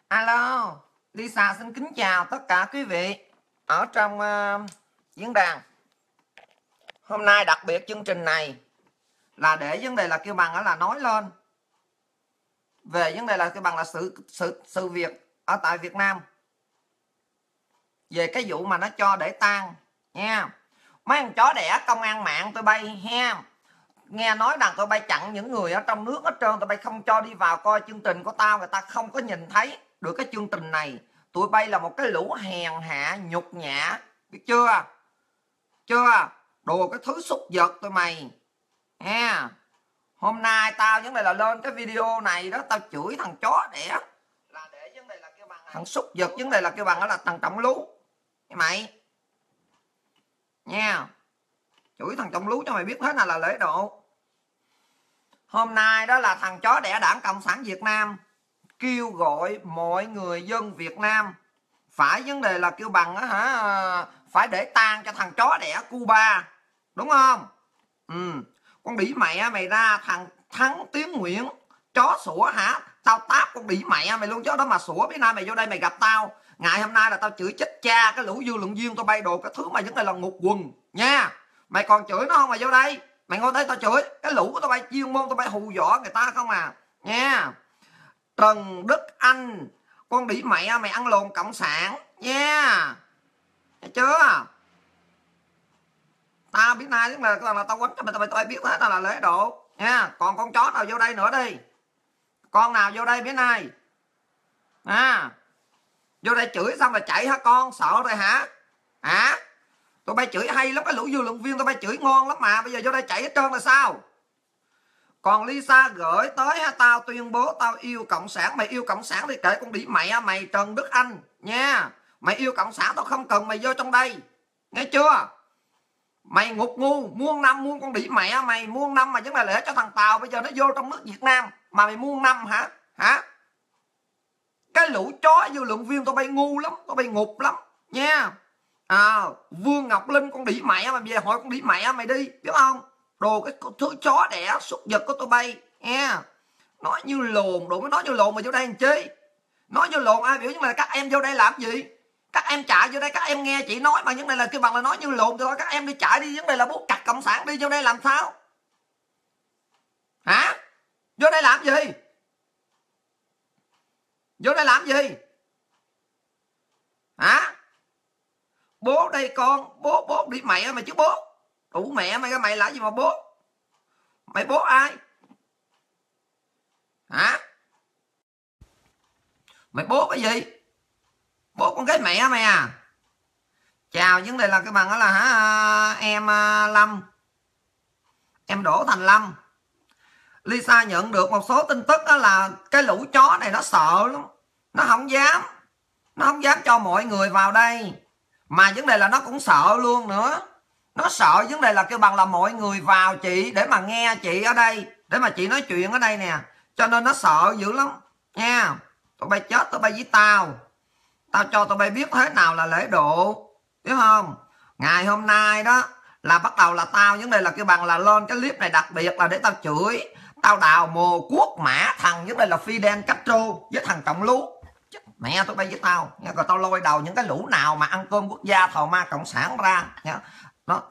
Alo, Lisa xin kính chào tất cả quý vị ở trong diễn đàn. Hôm nay đặc biệt chương trình này là để vấn đề là kêu bằng là nói lên về vấn đề là kêu bằng là sự việc ở tại Việt Nam về cái vụ mà nó cho để tang nha. Mấy con chó đẻ công an mạng tụi bay ha. Nghe nói rằng tụi bay chặn những người ở trong nước hết trơn, tụi bay không cho đi vào coi chương trình của tao, người ta không có nhìn thấy được cái chương trình này. Tụi bay là một cái lũ hèn hạ nhục nhã, biết chưa? Đồ cái thứ súc vật tụi mày ha. Hôm nay tao vấn đề là lên cái video này đó, tao chửi thằng chó đẻ là để vấn đề là kêu bằng thằng súc vật, vấn đề là kêu bằng đó là thằng Trọng Lú mày nha. Chửi thằng Trọng Lú cho mày biết thế nào là lễ độ. Hôm nay đó là thằng chó đẻ Đảng Cộng sản Việt Nam kêu gọi mọi người dân Việt Nam phải vấn đề là kêu bằng phải để tang cho thằng chó đẻ Cuba, đúng không? Con đĩ mẹ mày ra, thằng Thắng Tiến Nguyễn chó sủa hả? Tao táp con đĩ mẹ mày luôn, chó đó mà sủa. Bữa nay mày vô đây mày gặp tao, ngày hôm nay là tao chửi chết cha cái lũ dư luận viên tao bay đồ cái thứ mà vấn đề là ngục quần nha. Mày còn chửi nó không? Mày vô đây mày ngồi đây tao chửi cái lũ của tao bay chuyên môn tao bay hù dọa người ta không à nha. Trần Đức Anh, con đĩ mẹ mày ăn lồn cộng sản nha, thấy chưa? Tao biết nay tức là tao quánh cho mày, tao biết thế nào là lễ độ nha. Còn con chó nào vô đây nữa đi, con nào vô đây biết nay vô đây chửi xong rồi chạy hả con? Sợ rồi hả? Tụi bay chửi hay lắm, cái lũ dư luận viên tụi bay chửi ngon lắm mà bây giờ vô đây chạy hết trơn là sao? Còn Lisa gửi tới tao tuyên bố tao yêu cộng sản. Mày yêu cộng sản thì kệ con đĩ mẹ mày Trần Đức Anh nha. Mày yêu cộng sản tao không cần mày vô trong đây, nghe chưa? Mày ngục ngu muôn năm, muôn con đĩ mẹ mày muôn năm mà vẫn là lễ cho thằng Tàu bây giờ nó vô trong nước Việt Nam mà mày muôn năm hả? Cái lũ chó dư luận viên tụi bay ngu lắm, tụi bay ngục lắm nha. Vương Ngọc Linh con đĩ mẹ mày về hỏi con đĩ mẹ mày đi, biết không? Đồ cái thứ chó đẻ súc vật của tụi bay nha. Nói như lồn, đồ mới nói như lồn mà vô đây làm chi? Nói như lồn ai biểu nhưng mà các em vô đây làm gì? Các em chạy vô đây các em nghe chị nói mà vấn đề là kêu bằng là nói như lồn thì thôi các em đi chạy đi, vấn đề là bố cặt cộng sản đi vô đây làm sao? Hả? Vô đây làm gì? Vô đây làm gì? Hả? Bố đây con, bố đi mẹ mày chứ bố. Đủ mẹ mày, cái mày là gì mà bố? Mày bố ai? Hả? Mày bố cái gì? Bố con gái mẹ mày à? Chào, vấn đề là cái bằng đó là em Lâm, em Đỗ Thành Lâm. Lisa nhận được một số tin tức đó là cái lũ chó này nó sợ lắm, nó không dám cho mọi người vào đây, mà vấn đề là nó cũng sợ luôn nữa. Nó sợ vấn đề là kêu bằng là mọi người vào chị để mà nghe chị ở đây, để mà chị nói chuyện ở đây nè, cho nên nó sợ dữ lắm nha. Tụi bay chết tụi bay với tao cho tụi bay biết thế nào là lễ độ, biết không? Ngày hôm nay đó là bắt đầu là tao vấn đề là kêu bằng là lên cái clip này đặc biệt là để tao chửi, tao đào mồ cuốc mã thằng vấn đề là Fidel Castro với thằng Trọng Lú. Mẹ tụi bay với tao nha. Rồi tao lôi đầu những cái lũ nào mà ăn cơm quốc gia thầu ma cộng sản ra nha. Đó.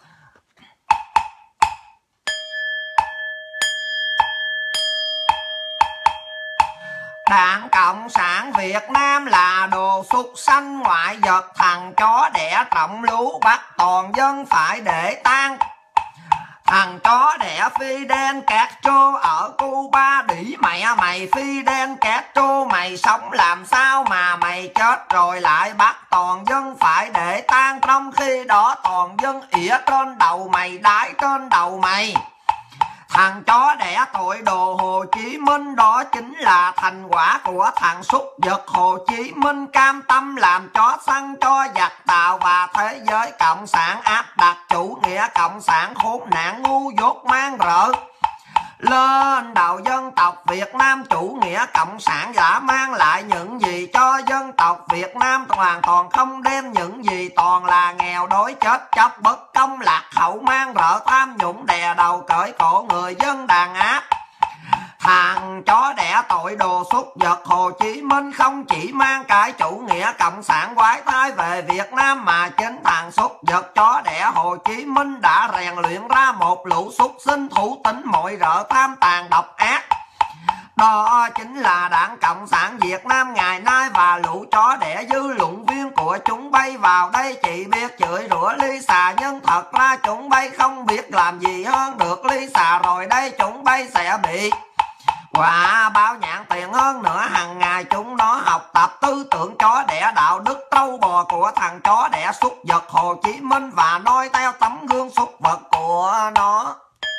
Đảng Cộng sản Việt Nam là đồ súc sanh ngoại vật, thằng chó đẻ Trọng Lú bắt toàn dân phải để tang. Thằng chó đẻ Fidel Castro ở Cuba, đĩ mẹ mày Fidel Castro mày sống làm sao mà mày chết rồi lại bắt toàn dân phải để tang, trong khi đó toàn dân ỉa trên đầu mày, đái trên đầu mày. Thằng chó đẻ tội đồ Hồ Chí Minh, đó chính là thành quả của thằng súc vật Hồ Chí Minh cam tâm làm chó săn cho giặc Tàu và thế giới cộng sản áp đặt chủ nghĩa cộng sản khốn nạn ngu dốt mang rợ lên đầu dân tộc Việt Nam. Chủ nghĩa cộng sản đã mang lại những gì cho dân tộc Việt Nam? Hoàn toàn không đem những gì, toàn là nghèo đói chết chóc bất công lạc hậu mang rợ tham nhũng đè đầu cởi cổ người dân đàn áp. Thằng thằng chó đẻ tội đồ súc vật. Hồ Chí Minh không chỉ mang cái chủ nghĩa cộng sản quái thai về Việt Nam, mà chính thằng súc vật chó đẻ Hồ Chí Minh đã rèn luyện ra một lũ súc sinh thủ tính mọi rợ tham tàn độc ác. Đó chính là Đảng Cộng sản Việt Nam ngày nay và lũ chó đẻ dư luận viên của chúng bay vào đây chỉ biết chửi rủa Lisa, nhưng thật ra chúng bay không biết làm gì hơn được Lisa, rồi đây chúng bay sẽ bị quả bao nhãn tiền hơn nữa. Hàng ngày chúng nó học tập tư tưởng chó đẻ đạo đức trâu bò của thằng chó đẻ súc vật Hồ Chí Minh và noi theo tấm gương súc vật của nó.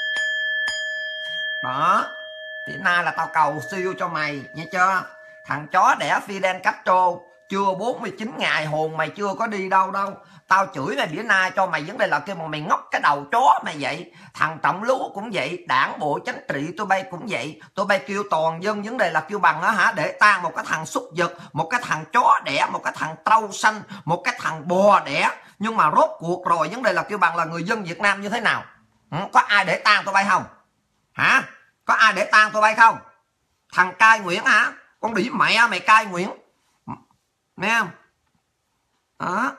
Đó, thì nay là tao cầu siêu cho mày nha chưa. Thằng chó đẻ Fidel Castro chưa 49 ngày hồn mày chưa có đi đâu đâu. Tao chửi mày bữa nay cho mày vấn đề là kêu mà mày ngốc cái đầu chó mày vậy. Thằng Trọng Lúa cũng vậy, Đảng Bộ Chính trị tụi bay cũng vậy. Tụi bay kêu toàn dân vấn đề là kêu bằng á hả, để tang một cái thằng súc vật, một cái thằng chó đẻ, một cái thằng trâu xanh, một cái thằng bò đẻ. Nhưng mà rốt cuộc rồi vấn đề là kêu bằng là người dân Việt Nam như thế nào? Có ai để tang tụi bay không? Hả? Có ai để tang tụi bay không? Thằng Cai Nguyễn hả? Con đĩ mẹ mày Cai Nguyễn. Nghe không? Đó.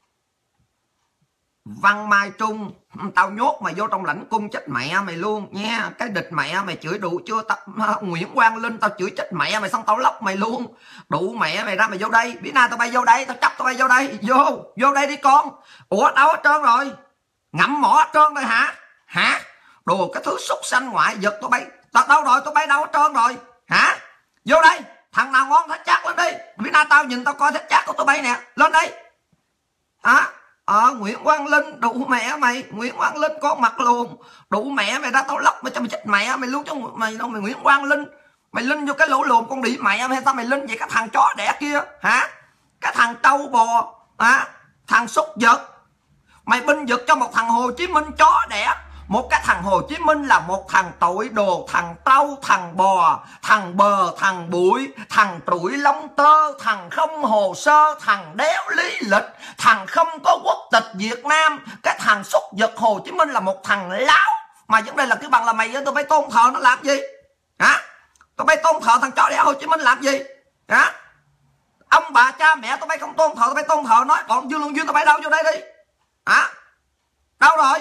Văn Mai Trung, tao nhốt mày vô trong lãnh cung chết mẹ mày luôn nha. Cái địch mẹ mày chửi đủ chưa? Nguyễn Quang Linh tao chửi chết mẹ mày xong tao lóc mày luôn. Đủ mẹ mày ra mày vô đây. Bữa nay tao bay vô đây, tao chấp tao bay vô đây. Vô đây đi con. Ủa đâu hết trơn rồi? Ngậm mỏ hết trơn rồi hả? Hả? Đồ cái thứ súc sanh ngoại vật tụi bay. Đâu rồi? Tụi bay đâu hết trơn rồi? Hả? Vô đây. Thằng nào ngon thách chắc lên đi. Bữa nay tao nhìn tao coi thách chắc của tụi bay nè. Lên đây. Hả? Nguyễn Quang Linh, đủ mẹ mày. Nguyễn Quang Linh con mặt luôn. Đủ mẹ mày ra tao lóc mày cho mày chết mẹ mày luôn. Chứ mày đâu mày Nguyễn Quang Linh. Mày linh vô cái lỗ lùm con đĩ mẹ mày. Sao mày linh vậy? Cái thằng chó đẻ kia hả? Cái thằng trâu bò hả? Thằng súc vật. Mày binh vực cho một thằng Hồ Chí Minh chó đẻ. Một cái thằng Hồ Chí Minh là một thằng tội đồ, thằng trâu, thằng bò, thằng bờ, thằng bụi, thằng trụi lông tơ, thằng không hồ sơ, thằng đéo lý lịch, thằng không có quốc tịch Việt Nam. Cái thằng súc vật Hồ Chí Minh là một thằng láo. Mà vấn đề là cái bằng là mày tụi bay tôn thờ nó làm gì? Hả? Tụi bay tôn thờ thằng chó đẻ Hồ Chí Minh làm gì? Hả? Ông bà cha mẹ tụi bay không tôn thờ, tụi bay tôn thờ nói. Còn Dương Luân Duyên tụi bay đâu vô đây đi? Hả? Đâu rồi?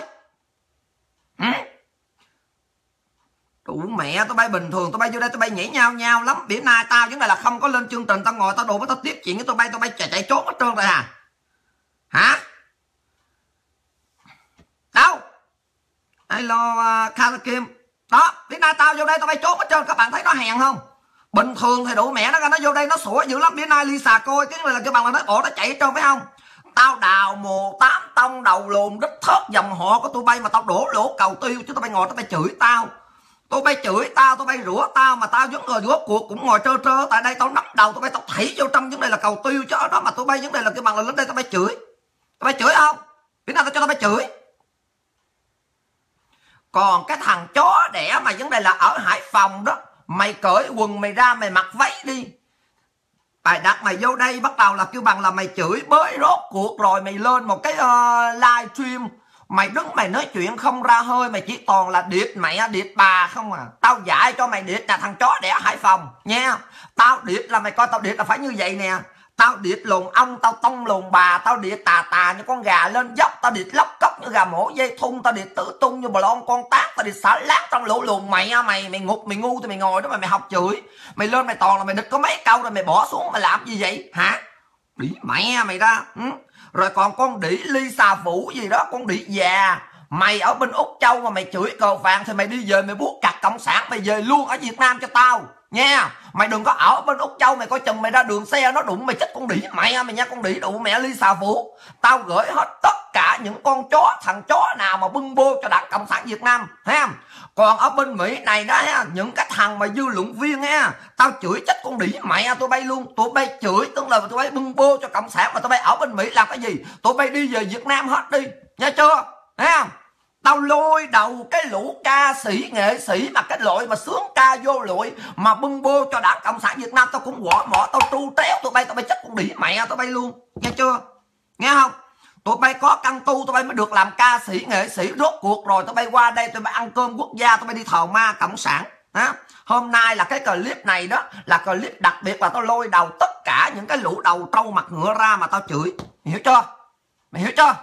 Đủ mẹ tụi bay bình thường tụi bay vô đây tụi bay nhảy nhau lắm. Bữa nay tao vấn đề là không có lên chương trình, tao ngồi tao đồ với tao tiếp chuyện với tụi bay chạy trốn hết trơn rồi à? Hả? Đâu? Hello Kha Kim. Đó, bữa nay tao vô đây tụi bay trốn hết trơn. Các bạn thấy nó hèn không? Bình thường thì đủ mẹ nó vô đây nó sủa dữ lắm. Bữa nay Lisa coi cái này là cái bằng là nó ổ nó chạy hết trơn phải không? Tao đào mồ tám tông đầu lùn đích thớt dòng họ của tụi bay mà tao đổ lỗ cầu tiêu, chứ tụi bay ngồi tụi bay chửi tao. Tụi bay chửi tao, tụi bay rủa tao mà tao vẫn ngồi rốt cuộc cũng ngồi trơ trơ tại đây. Tao nắm đầu tụi bay, tao thảy vô trong vấn đề là cầu tiêu chứ đó. Mà tụi bay vấn đề là cái bằng là lên đây tụi bay chửi. Tụi bay chửi không? Bữa nào tao cho tụi bay chửi. Còn cái thằng chó đẻ mà vấn đề là ở Hải Phòng đó, mày cởi quần mày ra mày mặc váy đi. Bài đặt mày vô đây bắt đầu là kêu bằng là mày chửi bới rốt cuộc rồi mày lên một cái live stream. Mày đứng mày nói chuyện không ra hơi, mày chỉ toàn là điệt mẹ điệt bà không à. Tao dạy cho mày điệt là thằng chó đẻ Hải Phòng nha. Tao điệt là mày coi tao điệt là phải như vậy nè. Tao điệt lùn ông, tao tông lùn bà, tao điệt tà như con gà lên dốc, tao điệt lóc cốc như gà mổ dây thun, tao điệt tử tung như bò lon con tác, tao điệt xả lát trong lỗ lùn mày ngục mày ngu thì mày ngồi đó mà mày học chửi. Mày lên mày toàn là mày địch có mấy câu rồi mày bỏ xuống mày làm gì vậy hả? Đĩ mẹ mày ra. Rồi còn con đĩ Lisa Vũ gì đó, con đĩ già. Mày ở bên Úc Châu mà mày chửi cờ vàng thì mày đi về mày buốt cặt cộng sản, mày về luôn ở Việt Nam cho tao nha. Mày đừng có ở bên Úc Châu mày coi chừng mày ra đường xe nó đụng mày chết con đĩ mẹ mày nha. Con đĩ đụ mẹ Lisa Vũ. Tao gửi hết tất cả những con chó, thằng chó nào mà bưng bô cho Đảng Cộng sản Việt Nam ha. Còn ở bên Mỹ này đó ha, những cái thằng mà dư luận viên ha, tao chửi chết con đĩ mẹ tụi bay luôn. Tụi bay chửi tức là tụi bay bưng bô cho cộng sản, mà tụi bay ở bên Mỹ làm cái gì? Tụi bay đi về Việt Nam hết đi nha chưa? Thấy không? Tao lôi đầu cái lũ ca sĩ nghệ sĩ mà cái loại mà sướng ca vô lụi mà bưng bô cho Đảng Cộng sản Việt Nam, tao cũng gõ mỏ tao tru tréo tụi bay chết con đĩ mẹ tụi bay luôn nghe chưa? Nghe không? Tụi bay có căn tu tụi bay mới được làm ca sĩ nghệ sĩ. Rốt cuộc rồi tụi bay qua đây tụi bay ăn cơm quốc gia, tụi bay đi thờ ma cộng sản Đó. Hôm nay là cái clip này đó là clip đặc biệt, là tao lôi đầu tất cả những cái lũ đầu trâu mặt ngựa ra mà tao chửi. Mày hiểu chưa? Mày hiểu chưa?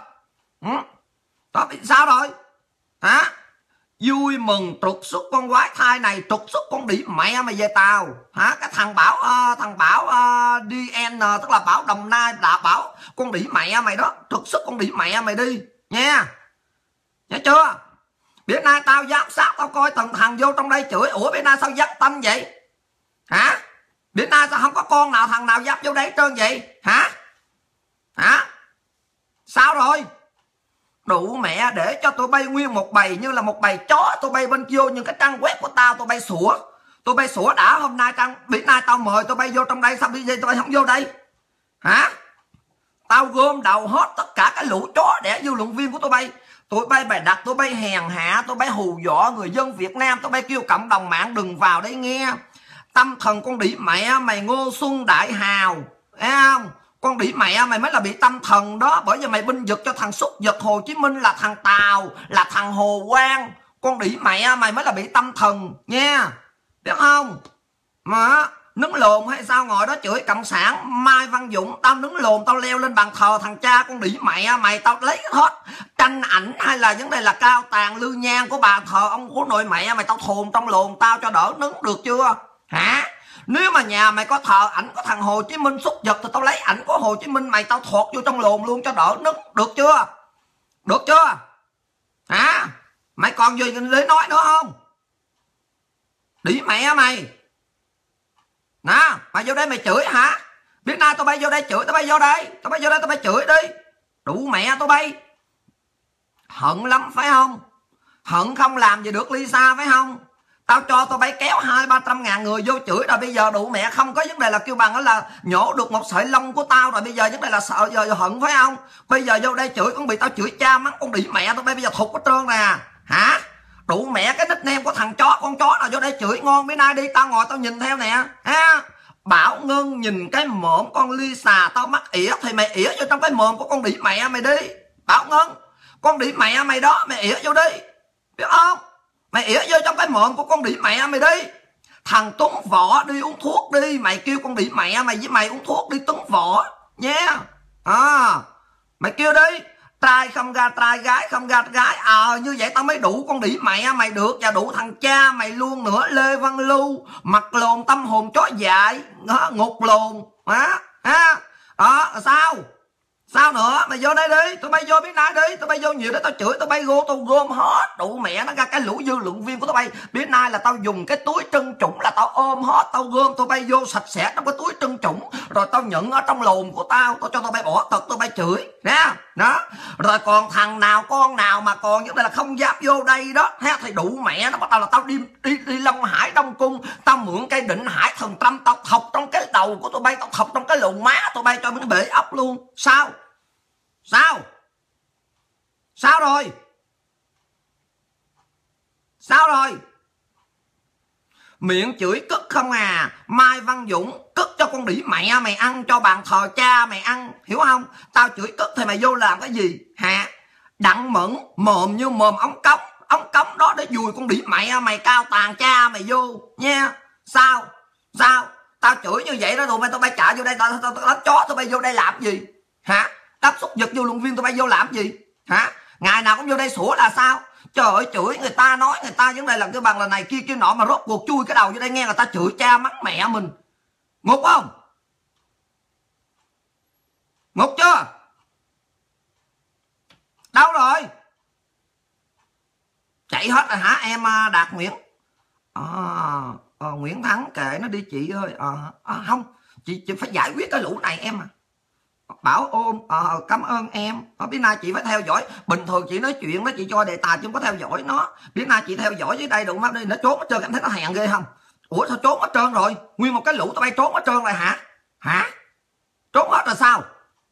Đó bị sao rồi? Hả? Vui mừng trục xuất con quái thai này, trục xuất con đĩ mẹ mày về tao. Hả? Cái thằng Bảo DN, tức là Bảo Đồng Nai, đã Bảo con đĩ mẹ mày đó, trục xuất con đĩ mẹ mày đi nha. Nhớ chưa? Bữa nay tao giám sát, tao coi từng thằng vô trong đây chửi. Ủa bữa nay sao dắt tanh vậy? Hả? Bữa nay sao không có con nào thằng nào dám vô đây hết trơn vậy? Hả? Hả? Sao rồi? Đủ mẹ để cho tôi bay nguyên một bầy như là một bầy chó. Tôi bay bên vô những cái trang web của tao, tôi bay sủa. Tôi bay sủa đã. Hôm nay bữa nay tao mời tôi bay vô trong đây, sao bây giờ tôi bay không vô đây? Hả? Tao gom đầu hết tất cả cái lũ chó đẻ dư luận viên của tôi bay. Tôi bay bày đặt, tôi bay hèn hạ, tôi bay hù dọa người dân Việt Nam, tôi bay kêu cộng đồng mạng đừng vào đây nghe. Tâm thần con đĩ mẹ mày Ngô Xuân Đại Hào, thấy không? Con đĩ mẹ mày mới là bị tâm thần đó. Bởi vì mày binh vực cho thằng súc vật Hồ Chí Minh là thằng Tàu, là thằng Hồ Quang. Con đĩ mẹ mày mới là bị tâm thần nha, biết không? Mà nứng lồn hay sao ngồi đó chửi cộng sản Mai Văn Dũng. Tao nứng lồn, tao leo lên bàn thờ thằng cha con đĩ mẹ mày, tao lấy hết tranh ảnh hay là vấn đề là cao tàn lư nhang của bàn thờ ông của nội mẹ mày, tao thồn trong lồn tao cho đỡ nứng, được chưa? Hả? Nếu mà nhà mày có thờ ảnh có thằng Hồ Chí Minh xúc vật thì tao lấy ảnh của Hồ Chí Minh mày, tao thọt vô trong lồn luôn cho đỡ nứng, được chưa? Được chưa? Hả? Mày còn gì để nói nữa không? Đĩ mẹ mày. Nè, mày vô đây mày chửi hả? Biết nay tao bay vô đây chửi, tao bay vô đây, tao bay vô đây tao bay chửi đi. Đủ mẹ tao bay. Hận lắm phải không? Hận không làm gì được Lisa phải không? Tao cho tao bay kéo 200-300 ngàn người vô chửi rồi, bây giờ đủ mẹ không có vấn đề là kêu bằng đó là nhổ được một sợi lông của tao rồi, bây giờ vấn đề là sợ giờ hận phải không? Bây giờ vô đây chửi cũng bị tao chửi cha mắng con đĩ mẹ tao bay, bây giờ thục hết trơn nè. Hả? Đủ mẹ cái nickname của thằng chó, con chó nào vô đây chửi ngon bữa nay đi, tao ngồi tao nhìn theo nè. Ha? Bảo Ngân nhìn cái mồm con Lisa tao mắc ỉa thì mày ỉa vô trong cái mồm của con đĩ mẹ mày đi. Bảo Ngân, con đĩ mẹ mày đó, mày ỉa vô đi, biết không? Mày ỉa vô trong cái mồm của con đĩ mẹ mày đi. Thằng Tuấn Võ đi uống thuốc đi, mày kêu con đĩ mẹ mày với mày uống thuốc đi Tuấn Võ nha. Mày kêu đi. Trai không ra trai, gái không ra gái. Như vậy tao mới đủ con đĩ mẹ mày được, và đủ thằng cha mày luôn nữa. Lê Văn Lưu, mặt lồn tâm hồn chó dại, ngục lồn. Sao? Sao nữa? Mày vô đây đi, tụi bay vô biết nay đi, tụi bay vô nhiều đấy, tao chửi, tụi bay tao gom hết đủ mẹ nó ra cái lũ dư luận viên của tụi bay. Biết nay là tao dùng cái túi trân trũng là tao ôm hết, tao gom tụi bay vô sạch sẽ trong cái túi trân trũng, rồi tao nhận ở trong lồn của tao cho tụi bay bỏ tật, tụi bay chửi nè. Đó. Rồi còn thằng nào con nào mà còn như đây là không dám vô đây đó ha, thì đủ mẹ nó bắt đầu là tao đi Long Hải Đông Cung, tao mượn cây Định Hải Thần Tâm, tao thọc trong cái đầu của tụi bay, tao thọc trong cái lồn má tụi bay cho nó bể ốc luôn. Sao? Sao rồi? Sao rồi? Miệng chửi cất không à. Mai Văn Dũng cất cho con đĩ mẹ mày ăn, cho bàn thờ cha mày ăn, hiểu không? Tao chửi cất thì mày vô làm cái gì hả? Đặng Mẫn mồm như mồm ống cống đó để dùi con đĩ mẹ mày cao tàn cha mày vô nha. Sao? Tao chửi như vậy đó rồi tao bay chạy vô đây, tao đánh chó tụi bay vô đây làm gì hả? Đáp xúc vật vô luận viên tụi bay vô làm gì hả? Ngày nào cũng vô đây sủa là sao? Trời ơi, chửi người ta, nói người ta vấn đề là cái bằng là này kia nọ, mà rốt cuộc chui cái đầu vô đây nghe người ta chửi cha mắng mẹ mình. Ngục không? Ngục chưa? Đâu rồi? Chạy hết rồi hả em Đạt Nguyễn? Nguyễn Thắng kệ nó đi chị ơi. Không, chị phải giải quyết cái lũ này em à. Bảo ôm, cảm ơn em. Biết nay chị phải theo dõi. Bình thường chị nói chuyện đó chị cho đề tài chứ không có theo dõi nó. Biết nay chị theo dõi dưới đây đụng mắt đi, nó trốn hết trơn, em thấy nó hèn ghê không? Ủa sao trốn hết trơn rồi? Nguyên một cái lũ tụi bay trốn hết trơn rồi hả? Trốn hết rồi sao?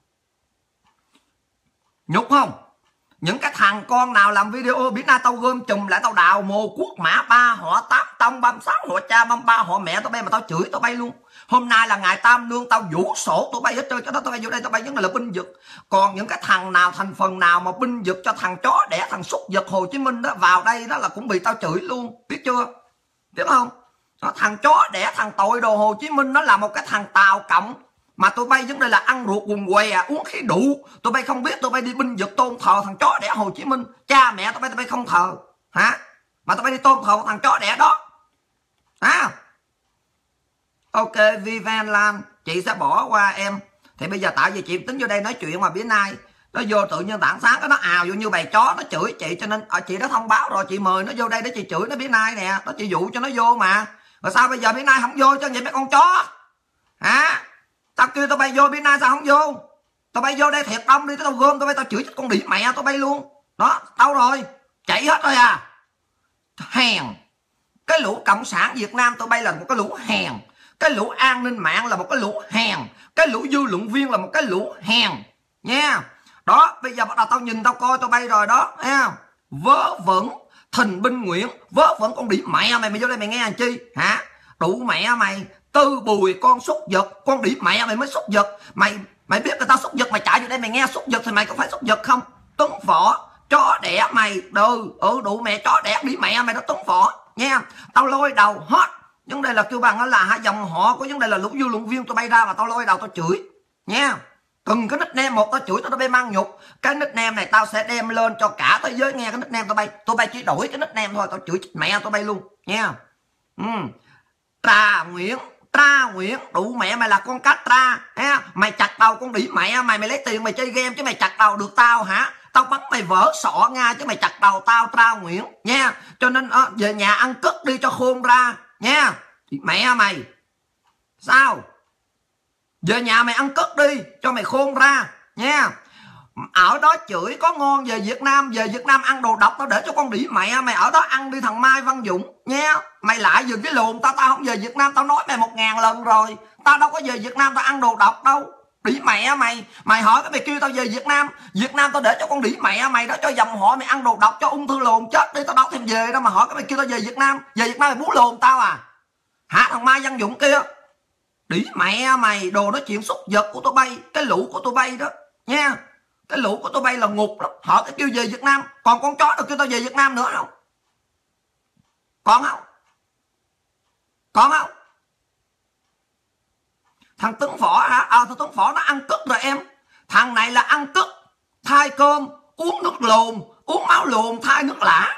Nhục không? Những cái thằng con nào làm video biết nay tao gom chùm lại, tao đào mồ quốc mã 3 họ 8 tông 36 họ cha 33 họ mẹ tao bay, mà tao chửi tao bay luôn. Hôm nay là ngày tam lương, tao vũ sổ tụi bay hết trơn, cho đó tụi bay vô đây tụi bay vẫn là binh vực. Còn những cái thằng nào thành phần nào mà binh vực cho thằng chó đẻ thằng súc vật Hồ Chí Minh đó vào đây đó là cũng bị tao chửi luôn, biết chưa? Biết không? Nó thằng chó đẻ thằng tội đồ Hồ Chí Minh, nó là một cái thằng Tàu Cộng. Mà tụi bay vấn đề là ăn ruột quần què, uống khí đụ. Tụi bay không biết, tụi bay đi binh vực tôn thờ thằng chó đẻ Hồ Chí Minh. Cha mẹ tụi bay không thờ hả? Mà tụi bay đi tôn thờ thằng chó đẻ đó hả? Ok, Vivian Lan, chị sẽ bỏ qua em. Thì bây giờ tại vì chị tính vô đây nói chuyện mà bữa nay nó vô tự nhiên tảng sáng nó ào vô như bầy chó, nó chửi chị, cho nên chị đã thông báo rồi, chị mời nó vô đây để chị chửi nó bữa nay nè, đó chị dụ cho nó vô mà. Rồi sao bây giờ bữa nay không vô cho vậy mấy con chó hả? Tao kêu tao bay vô bữa nay sao không vô? Tao bay vô đây thiệt đông đi, tao gom tao bay, tao chửi chết con đĩ mẹ tao bay luôn đó. Tao rồi chạy hết rồi à. Hèn cái lũ cộng sản Việt Nam tụi bay là một cái lũ hèn, cái lũ an ninh mạng là một cái lũ hèn, cái lũ dư luận viên là một cái lũ hèn nha. Đó bây giờ bắt đầu tao nhìn tao coi tao bay rồi đó nha. Vớ vẩn Thình Binh Nguyễn, vớ vẩn con đĩ mẹ mày vô đây mày nghe làm chi hả? Đủ mẹ mày Tư Bùi con súc vật, con đĩ mẹ mày mới súc vật. Mày biết người ta súc vật mày chạy vô đây mày nghe súc vật thì mày có phải súc vật không? Tuấn Võ chó đẻ mày đủ mẹ chó đẻ đĩ mẹ mày đó Tuấn Võ nha. Tao lôi đầu hết. Vấn đề là kêu bằng là hai dòng họ của vấn đề là lũ dư luận viên tụi bay ra mà tao lôi đầu tao chửi nha. Từng cái nickname một tao chửi tao bay mang nhục. Cái nickname này tao sẽ đem lên cho cả thế giới nghe cái nickname tụi bay chỉ đổi cái nickname thôi, tao chửi mẹ tụi bay luôn nha. Tra Nguyễn đủ mẹ mày là con cách tra ha. Mày chặt đầu con đĩ mẹ mày lấy tiền mày chơi game chứ mày chặt đầu được tao hả? Tao bắn mày vỡ sọ nha chứ mày chặt đầu tao Tra Nguyễn nha. Cho nên về nhà ăn cất đi cho khôn ra nha. Mẹ mày sao? Về nhà mày ăn cất đi cho mày khôn ra nha. Ở đó chửi có ngon, về Việt Nam ăn đồ độc tao để cho con đĩ mẹ mày ở đó ăn đi thằng Mai Văn Dũng nha. Mày lại dừng cái lùn tao không về Việt Nam, tao nói mày 1000 lần rồi. Tao đâu có về Việt Nam tao ăn đồ độc đâu. Đĩ mẹ mày hỏi cái mày kêu tao về Việt Nam tao để cho con đĩ mẹ mày đó cho dòng họ mày ăn đồ độc cho ung thư lồn chết đi, tao đâu thèm về đâu mà hỏi cái mày kêu tao về Việt Nam mày bú lồn tao à hả? Thằng Mai Văn Dũng kia đĩ mẹ mày đồ nói chuyện xúc vật của tụi bay, cái lũ của tụi bay đó nha. Cái lũ của tụi bay là ngục lắm. Họ cái kêu về Việt Nam, còn con chó đâu kêu tao về Việt Nam nữa không? Còn không? Thằng Tuấn Võ hả? Thằng Tuấn Võ nó ăn cứt rồi em. Thằng này là ăn cứt, thay cơm, uống nước lồn, uống máu lồn, thay nước lã.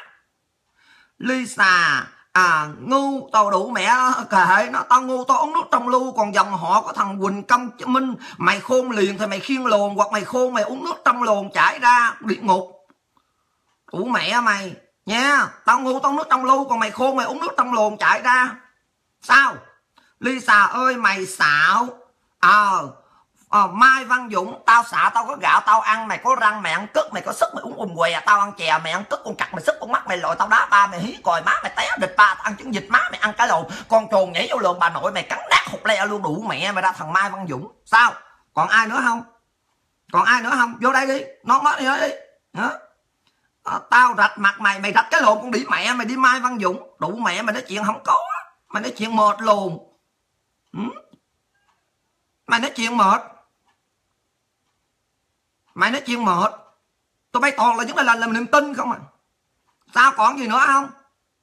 Lisa ngu tao đủ mẹ kệ nó. Tao ngu tao uống nước trong lu. Còn dòng họ của thằng Quỳnh Công Minh mày khôn liền thì mày khiêng lồn, hoặc mày khôn mày uống nước trong lồn chảy ra địa ngục. Đủ mẹ mày nha. Tao ngu tao uống nước trong lu, còn mày khôn mày uống nước trong lồn chảy ra. Sao? Lisa ơi mày xạo. Mai Văn Dũng, tao xạo tao có gạo tao ăn, mày có răng mày ăn cứt, mày có sức mày uống quần què, tao ăn chè mày ăn cứt, con cặc mày sức con mắt mày lội tao đá ba mày hí còi má mày té địch ba, tao ăn trứng vịt má mày ăn cái lồn, con trồn nhảy vô lồn bà nội mày cắn nát hụt le luôn. Đủ mẹ mày ra thằng Mai Văn Dũng. Sao? Còn ai nữa không? Vô đây đi, nói đi đó. Tao rạch mặt mày rạch cái lồn con đĩ mẹ mày đi Mai Văn Dũng. Đủ mẹ mày nói chuyện không có, mày nói chuyện mệt lồn. Mày nói chuyện mệt. Tụi bay toàn là chúng là niềm tin không à. Sao còn gì nữa không?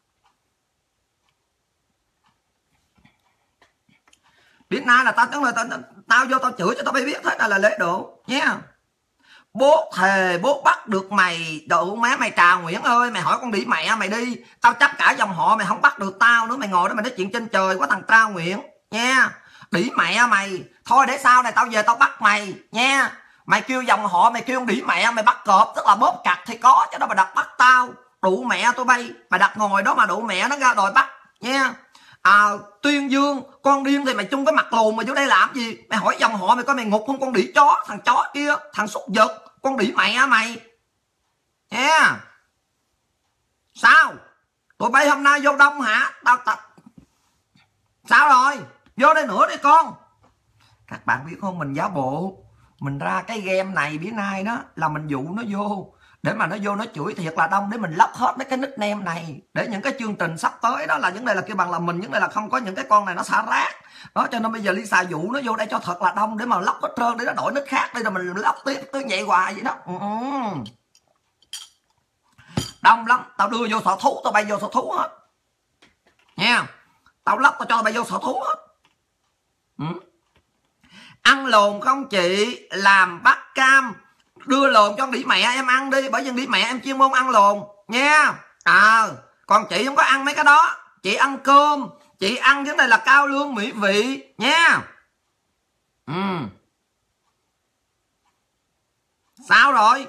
Biết nay là tao vô tao chửi cho tao bay biết hết là lễ độ nha. Bố thề bố bắt được mày đủ má mày Trà Nguyễn ơi. Mày hỏi con đĩ mẹ mày đi. Tao chấp cả dòng họ mày không bắt được tao nữa. Mày ngồi đó mày nói chuyện trên trời quá thằng Trà Nguyễn nha. Đĩ mẹ mày. Thôi để sau này tao về tao bắt mày nha. Mày kêu dòng họ mày kêu đĩ mẹ mày bắt cọp, tức là bóp cặt thì có, chứ đâu mà đặt bắt tao. Đủ mẹ tụi bay. Mày đặt ngồi đó mà đủ mẹ nó ra đòi bắt nha. Tuyên Dương con điên thì mày chung cái mặt lùn mà vô đây làm gì? Mày hỏi dòng họ mày coi mày ngục không con đĩ chó, thằng chó kia, thằng súc vật, con đĩ mẹ mày nha. Sao? Tụi bay hôm nay vô đông hả? Sao rồi? Vô đây nữa đi con. Các bạn biết không, mình giả bộ mình ra cái game này bữa nay đó là mình dụ nó vô để mà nó vô nó chửi thiệt là đông, để mình lóc hết mấy cái nickname này để những cái chương trình sắp tới đó là vấn đề là kêu bằng là mình vấn đề là không có những cái con này nó xả rác đó. Cho nên bây giờ Lisa dụ nó vô đây cho thật là đông để mà lóc hết trơn, để nó đổi nick khác, đây là mình lóc tiếp cứ vậy hoài vậy đó. Đông lắm. Tao đưa vô sở thú, tao bay vô sở thú hết nha. Tao lóc tao cho mày vô sở thú hết. Ăn lồn không chị? Làm bát cam đưa lồn cho con đĩ mẹ em ăn đi, bởi vì đĩ mẹ em chuyên môn ăn lồn nha. Còn chị không có ăn mấy cái đó, chị ăn cơm, chị ăn vấn đề là cao lương mỹ vị nha. Sao rồi?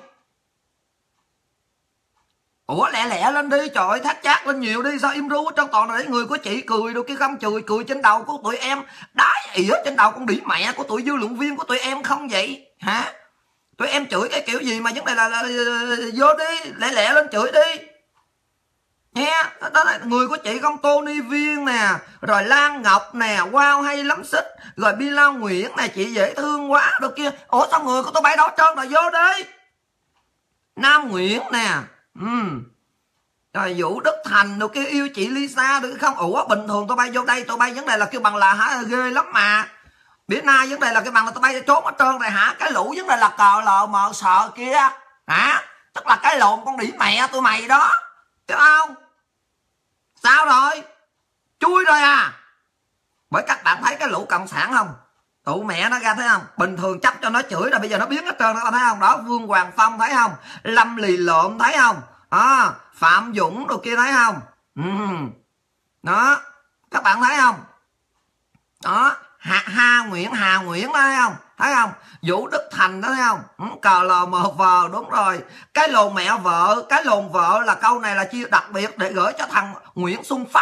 Ủa lẹ lẹ lên đi, trời ơi, thắt chát lên nhiều đi, sao im ru hết trơn, toàn là để người của chị cười đâu kia không, cười trên đầu của tụi em, đái ỉa trên đầu con đĩ mẹ của tụi dư luận viên của tụi em không vậy hả? Tụi em chửi cái kiểu gì mà vấn đề là vô đi, lẹ lẹ lên chửi đi nghe. Đó là người của chị không, Tony Viên nè, rồi Lan Ngọc nè, wow hay lắm xích, rồi Bilao Nguyễn nè, chị dễ thương quá đâu kia. Ủa sao người của tôi bay đó trơn, rồi vô đi. Nam Nguyễn nè, rồi Vũ Đức Thành đâu kia, yêu chị Lisa được không? Ủa bình thường tôi bay vô đây, tôi bay vấn đề là kêu bằng là hả, ghê lắm mà. Bữa nay vấn đề là cái bằng là tôi bay trốn hết trơn rồi hả? Cái lũ vấn đề là cờ lờ mờ sợ kia hả? Tức là cái lồn con đĩ mẹ tụi mày đó, hiểu không? Sao rồi? Chui rồi à? Bởi các bạn thấy cái lũ cộng sản không? Tụi mẹ nó ra thấy không? Bình thường chấp cho nó chửi rồi bây giờ nó biến hết trơn, nó thấy không? Đó, Vương Hoàng Phong thấy không? Lâm Lì Lộn thấy không? Phạm Dũng đồ kia thấy không? Đó, các bạn thấy không? Đó, Hà Nguyễn thấy không? Thấy không? Vũ Đức Thành đó thấy không? Cờ lờ mờ vờ, đúng rồi. Cái lồn mẹ vợ, cái lồn vợ là câu này là chia đặc biệt để gửi cho thằng Nguyễn Xuân Phát.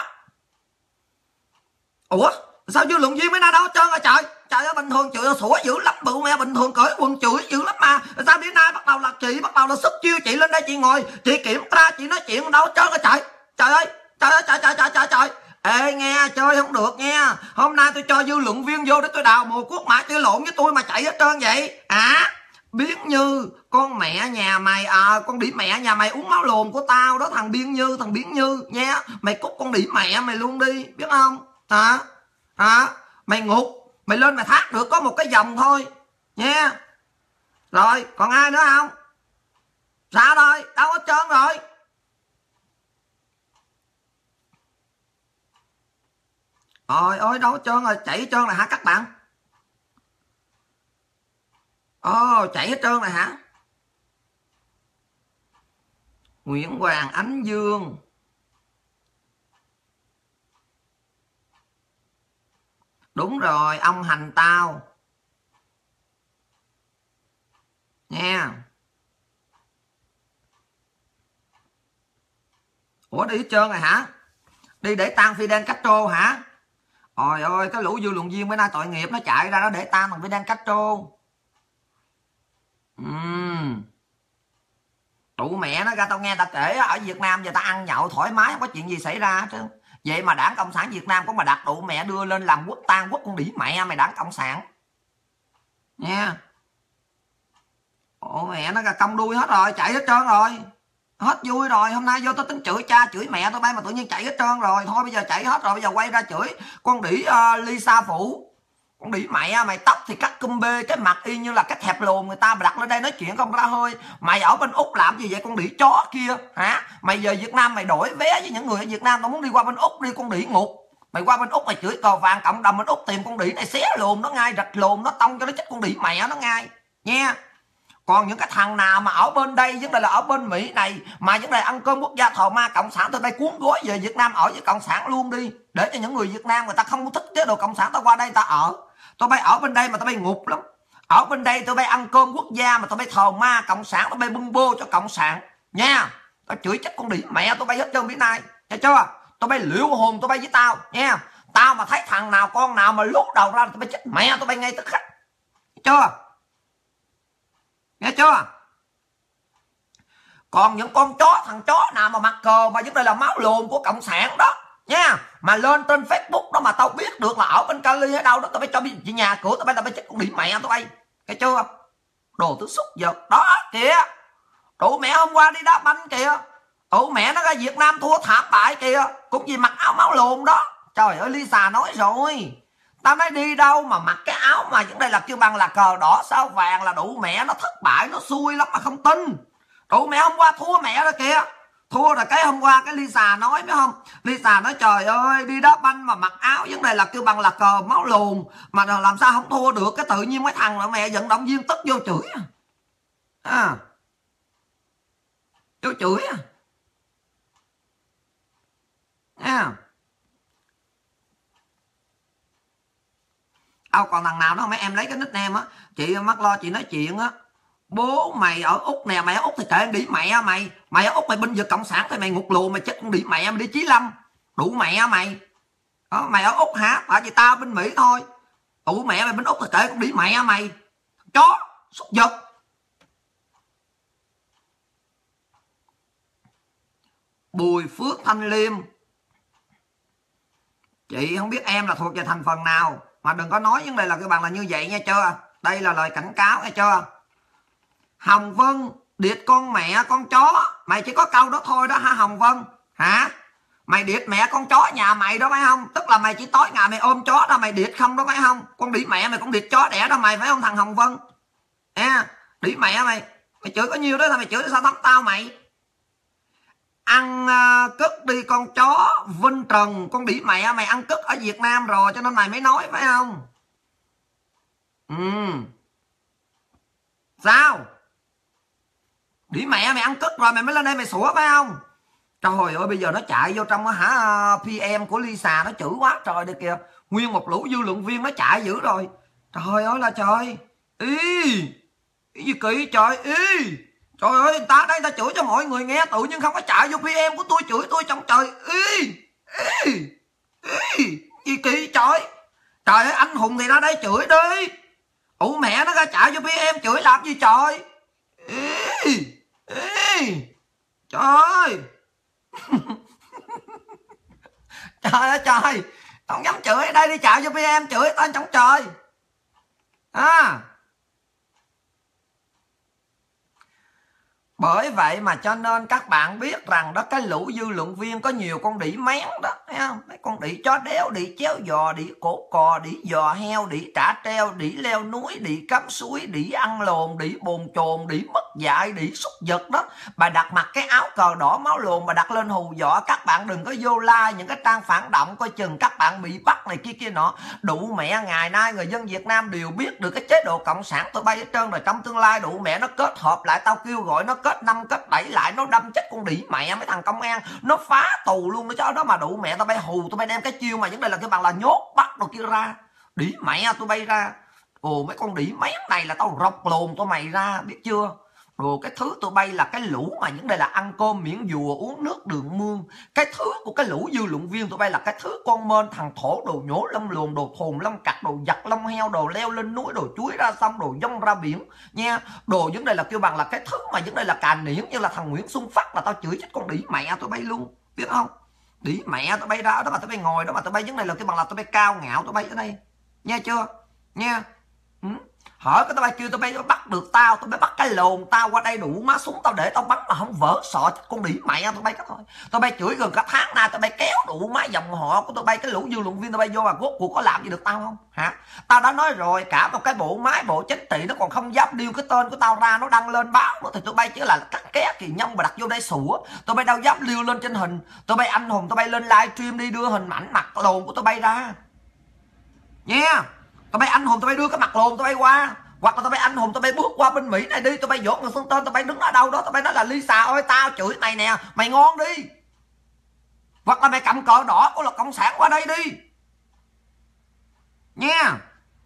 Ủa sao dư luận viên mới ra đâu hết trơn rồi trời? Trời ơi, bình thường chửi sủa dữ lắm, bự mẹ bình thường cởi quần chửi dữ lắm mà. Sao đến nay bắt đầu là chị bắt đầu là sức chiêu, chị lên đây chị ngồi, chị kiểm tra, chị nói chuyện đâu hết trơn rồi trời. Trời ơi, trời. Ê nghe, chơi không được nha. Hôm nay tôi cho dư luận viên vô để tôi đào mùa cuốc mã chơi lộn với tôi mà chạy hết trơn vậy. Biến Như, con mẹ nhà mày, con đĩ mẹ nhà mày uống máu lồn của tao đó, thằng Biến Như nha. Mày cút con đĩ mẹ mày luôn đi, biết không? Mày ngục, mày lên mày thác được có một cái dòng thôi nha. Rồi còn ai nữa không? Sao rồi, đâu hết trơn rồi? Ôi đâu hết trơn rồi, chạy hết trơn rồi hả các bạn? Chạy hết trơn rồi hả? Nguyễn Hoàng Ánh Dương, đúng rồi, ông hành tao nha. Ủa đi hết trơn rồi hả? Đi để tang Fidel Castro hả? Ôi ơi, cái lũ dư luận viên bữa nay tội nghiệp, nó chạy ra đó để tang thằng Fidel Castro. Tụ mẹ nó ra, tao nghe ta kể ở Việt Nam giờ ta ăn nhậu thoải mái, không có chuyện gì xảy ra chứ. Vậy mà Đảng Cộng sản Việt Nam có mà đặt tụ mẹ đưa lên làm quốc tang quốc con đĩ mẹ mày Đảng Cộng sản nha. Mẹ nó ra cong đuôi hết rồi, chạy hết trơn rồi, hết vui rồi. Hôm nay vô tao tính chửi cha chửi mẹ tao bay mà tự nhiên chạy hết trơn rồi. Thôi bây giờ chạy hết rồi, bây giờ quay ra chửi con đĩ Lisa Phủ. Con đĩ mẹ mày, tóc thì cắt cum bê, cái mặt y như là cái thẹp lùn người ta, mà đặt lên đây nói chuyện không ra hơi. Mày ở bên Úc làm gì vậy con đĩ chó kia hả? Mày giờ Việt Nam mày đổi vé với những người ở Việt Nam, tao muốn đi qua bên Úc đi con đĩ ngục. Mày qua bên Úc mày chửi cờ vàng cộng đồng bên Úc, tìm con đĩ này xé lùn nó ngay, rạch lùn nó tông cho nó chết con đĩ mẹ nó ngay nha. Còn những cái thằng nào mà ở bên đây, vấn đề là ở bên Mỹ này mà vấn đề ăn cơm quốc gia thờ ma cộng sản, tụi bay cuốn gói về Việt Nam ở với cộng sản luôn đi, để cho những người Việt Nam người ta không thích chế độ cộng sản, tao qua đây ta ở. Tụi bay ở bên đây mà tụi bay ngục lắm. Ở bên đây tụi bay ăn cơm quốc gia mà tụi bay thờ ma cộng sản, tụi bay bưng bô cho cộng sản nha. Tao chửi chết con đĩ mẹ tụi bay hết trơn bữa nay, nghe chưa? Tụi bay liễu hồn tụi bay với tao nha. Tao mà thấy thằng nào con nào mà lút đầu ra tụi bay chết mẹ tụi bay ngay tức khắc, nghe chưa? Nghe chưa? Còn những con chó, thằng chó nào mà mặc cờ mà vấn đề là máu lồn của cộng sản đó nha, mà lên trên Facebook đó mà tao biết được là ở bên Cali ở đâu đó, tao phải cho biết chị nhà cửa tao bay chết con đĩ mẹ tao bay, nghe chưa? Đồ thứ xúc vật đó kìa. Tụi mẹ hôm qua đi đá banh kìa, tụi mẹ nó ra Việt Nam thua thảm bại kìa, cũng vì mặc áo máu lồn đó. Trời ơi, Lisa nói rồi, tao nói đi đâu mà mặc cái áo mà vấn đây là kêu bằng là cờ đỏ sao vàng là đủ mẹ nó thất bại, nó xui lắm mà không tin. Tụi mẹ hôm qua thua mẹ đó kìa, Thua rồi cái hôm qua cái Lisa nói phải không? Lisa nói trời ơi đi đá banh mà mặc áo vấn đề là kêu bằng là cờ máu lùn mà làm sao không thua được. Cái tự nhiên mấy thằng là mẹ vận động viên tức vô chửi vô chửi còn thằng nào đó mấy em lấy cái nickname á, chị mắc lo chị nói chuyện á, bố mày ở Úc nè, mày ở Úc thì kệ đi mẹ mày ở Úc mày binh vực cộng sản thì mày ngục lùa mày chết con đi mẹ mày đi Chí Lâm đủ mẹ mày đó, mày ở Úc hả? Tại vì tao bên Mỹ thôi, đủ mẹ mày bên Úc thì kệ con đi mẹ mày chó súc vật. Bùi Phước Thanh Liêm, chị không biết em là thuộc về thành phần nào mà đừng có nói vấn đề là cái bằng là như vậy nha chưa. Đây là lời cảnh cáo nghe chưa. Hồng Vân điệt con mẹ con chó, mày chỉ có câu đó thôi đó hả Hồng Vân hả? Mày điệt mẹ con chó nhà mày đó phải không? Tức là mày chỉ tối ngày mày ôm chó đó mày điệt không đó phải không? Con đĩ mẹ mày cũng điệt chó đẻ đó mày phải không thằng Hồng Vân? Đĩ mẹ mày chửi có nhiêu đó là mày chửi sao thấm tao mày. Ăn cất đi con chó Vinh Trần, con đĩ mẹ mày ăn cất ở Việt Nam rồi cho nên mày mới nói phải không? Sao? Đĩ mẹ mày ăn cất rồi mày mới lên đây mày sủa phải không? Trời ơi bây giờ nó chạy vô trong PM của Lisa nó chửi quá trời được kìa. Nguyên một lũ dư luận viên nó chạy dữ rồi. Trời ơi là trời. Cái gì kỳ trời. Trời ơi ta đây ta chửi cho mọi người nghe tự nhiên không có chạy vô PM của tôi chửi tôi trong trời. Gì kỳ trời. Trời ơi anh hùng thì ra đây chửi đi. Mẹ nó ra chạy vô PM chửi làm gì trời. Trời ơi. Trời ơi trời. Không dám chửi ở đây đi chạy vô PM chửi tên trong trời. Bởi vậy mà cho nên các bạn biết rằng đó cái lũ dư luận viên có nhiều con đĩ mén đó thấy không? Mấy con đĩ chó đéo, đĩ chéo giò, đĩ cổ cò, đĩ giò heo, đĩ trả treo, đĩ leo núi, đĩ cắm suối, đĩ ăn lồn, đĩ bồn chồn, đĩ mất dạy, đĩ súc vật đó. Bà đặt mặc cái áo cờ đỏ máu lồn bà đặt lên hù dọa các bạn đừng có vô like những cái trang phản động coi chừng các bạn bị bắt này kia nọ. Đủ mẹ ngày nay người dân Việt Nam đều biết được cái chế độ cộng sản tụi bay hết trơn rồi. Trong tương lai đủ mẹ nó kết hợp lại, tao kêu gọi nó kết 5 kết 7 lại, nó đâm chết con đĩ mẹ mấy thằng công an, nó phá tù luôn nó cho đó mà đủ mẹ tao bay hù tụi bay đem cái chiêu mà vấn đề là cái bằng là nhốt bắt đồ kia ra. Đĩ mẹ tụi bay ra. Mấy con đĩ mén này là tao rọc lồn tụi mày ra biết chưa. Cái thứ tụi bay là cái lũ mà những đây là ăn cơm miễn dùa uống nước đường mương. Cái thứ của cái lũ dư luận viên tụi bay là cái thứ con mên thằng thổ đồ nhổ lông luồn, đồ thồn lông cặt, đồ giặt lông heo, đồ leo lên núi, đồ chuối ra sông, đồ dông ra biển nha. Đồ những đây là kêu bằng là cái thứ mà những đây là cà niễn như là thằng Nguyễn Xuân Phát là tao chửi chết con đĩ mẹ tụi bay luôn biết không. Đĩ mẹ tụi bay ra đó mà tụi bay ngồi đó mà tụi bay những đây là cái bằng là tụi bay cao ngạo tụi bay ở đây nha chưa nha. Hỏi cái tụi bay kêu tụi bay bắt được tao, tụi bay bắt cái lồn tao qua đây đủ má súng tao để tao bắn mà không vỡ sọ con đĩ mẹ tụi bay cái thôi. Tụi bay chửi gần cả tháng nay tụi bay kéo đủ má dòng họ của tụi bay, cái lũ dư luận viên tụi bay vô mà rốt cuộc có làm gì được tao không hả? Tao đã nói rồi cả một cái bộ máy bộ chính trị nó còn không dám điêu cái tên của tao ra nó đăng lên báo nữa thì tụi bay chỉ là cắt ké Kỳ Nhông mà đặt vô đây sủa. Tụi bay đâu dám liêu lên trên hình. Tụi bay anh hùng tụi bay lên livestream đi đưa hình ảnh mặt lồn của tụi bay ra nha. Tụi bay anh hùng tụi bay đưa cái mặt lồn tụi bay qua, hoặc là tụi bay anh hùng tụi bay bước qua bên Mỹ này đi, tụi bay dốt người xưng tên tụi bay đứng ở đâu đó tụi bay nói là Lisa ơi tao chửi mày nè mày ngon đi, hoặc là mày cầm cờ đỏ của là cộng sản qua đây đi nha.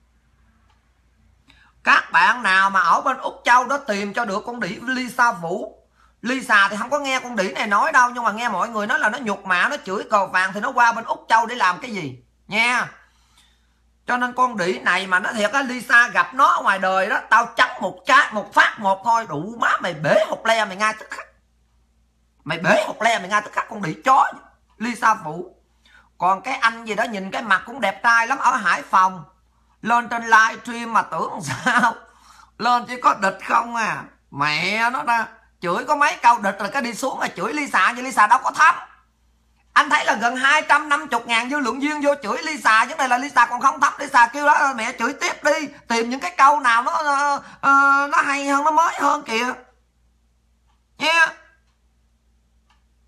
Các bạn nào mà ở bên Úc Châu đó tìm cho được con đĩ Lisa Vũ. Lisa thì không có nghe con đĩ này nói đâu, nhưng mà nghe mọi người nói là nó nhục mạ, nó chửi cờ vàng thì nó qua bên Úc Châu để làm cái gì nha. Cho nên con đĩ này mà nó thiệt á, Lisa gặp nó ở ngoài đời đó, tao trắng một trái một phát một thôi đủ má mày bể hột le mày ngay tức khắc. Mày bể hột le mày ngay tức khắc con đĩ chó Lisa Vũ. Còn cái anh gì đó nhìn cái mặt cũng đẹp trai lắm ở Hải Phòng, lên trên livestream mà tưởng sao lên chỉ có địch không à. Mẹ nó ra chửi có mấy câu địch rồi cái đi xuống mà chửi Lisa, nhưng Lisa đâu có thấm. Anh thấy là gần 250.000 dư luận viên vô chửi Lisa, vấn đề là Lisa còn không thấm. Lisa kêu đó mẹ chửi tiếp đi, tìm những cái câu nào nó hay hơn, nó mới hơn kìa nha.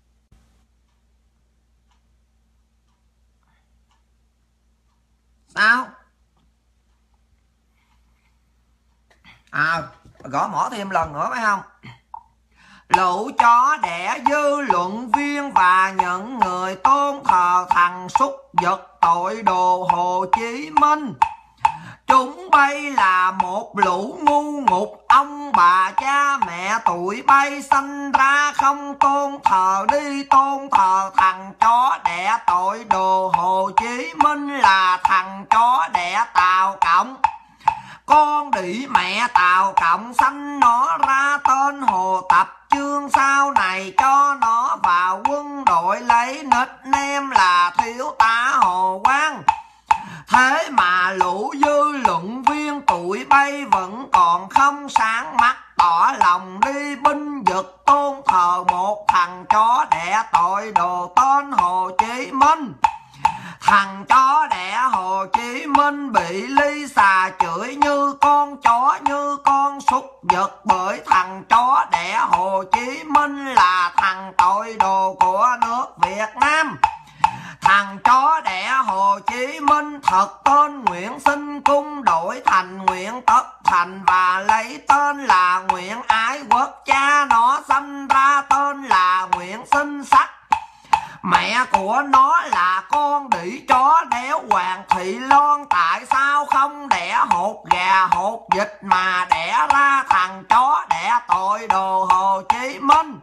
Sao? Gõ mỏ thêm lần nữa phải không? Lũ chó đẻ dư luận viên và những người tôn thờ thằng súc vật tội đồ Hồ Chí Minh. Chúng bay là một lũ ngu ngục, ông bà cha mẹ tụi bay sanh ra không tôn thờ, đi tôn thờ thằng chó đẻ tội đồ Hồ Chí Minh là thằng chó đẻ Tàu Cộng. Con đĩ mẹ Tàu Cộng sanh nó ra tên Hồ Tập Chương, sau này cho nó vào quân đội lấy nickname là thiếu tá Hồ Quang. Thế mà lũ dư luận viên tụi bay vẫn còn không sáng mắt tỏ lòng đi binh vực tôn thờ một thằng chó đẻ tội đồ tên Hồ Chí Minh. Thằng chó đẻ Hồ Chí Minh bị Lisa chửi như con chó như con súc vật, bởi thằng chó đẻ Hồ Chí Minh là thằng tội đồ của nước Việt Nam. Thằng chó đẻ Hồ Chí Minh thật tên Nguyễn Sinh Cung đổi thành Nguyễn Tất Thành và lấy tên là Nguyễn Ái Quốc. Cha nó sanh ra tên là Nguyễn Sinh Sắc. Mẹ của nó là con đĩ chó đéo Hoàng Thị Loan. Tại sao không đẻ hột gà hột vịt mà đẻ ra thằng chó đẻ tội đồ Hồ Chí Minh?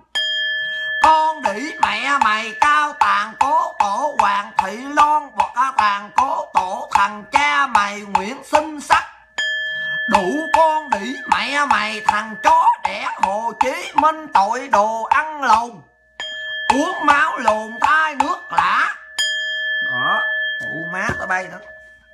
Con đĩ mẹ mày cao tàn cố tổ Hoàng Thị Loan hoặc tàn cố tổ thằng cha mày Nguyễn Sinh Sắc. Đủ con đĩ mẹ mày thằng chó đẻ Hồ Chí Minh tội đồ ăn lùn, uống máu lùn thai nước lã. Đó, phụ má tao bay đó.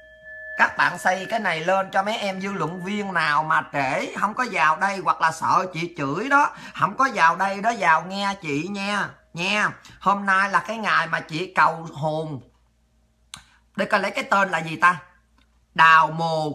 Các bạn xây cái này lên cho mấy em dư luận viên nào mà trễ không có vào đây hoặc là sợ chị chửi đó, không có vào đây đó, vào nghe chị nha. Hôm nay là cái ngày mà chị cầu hồn. Để coi lấy cái tên là gì ta? Đào Mồ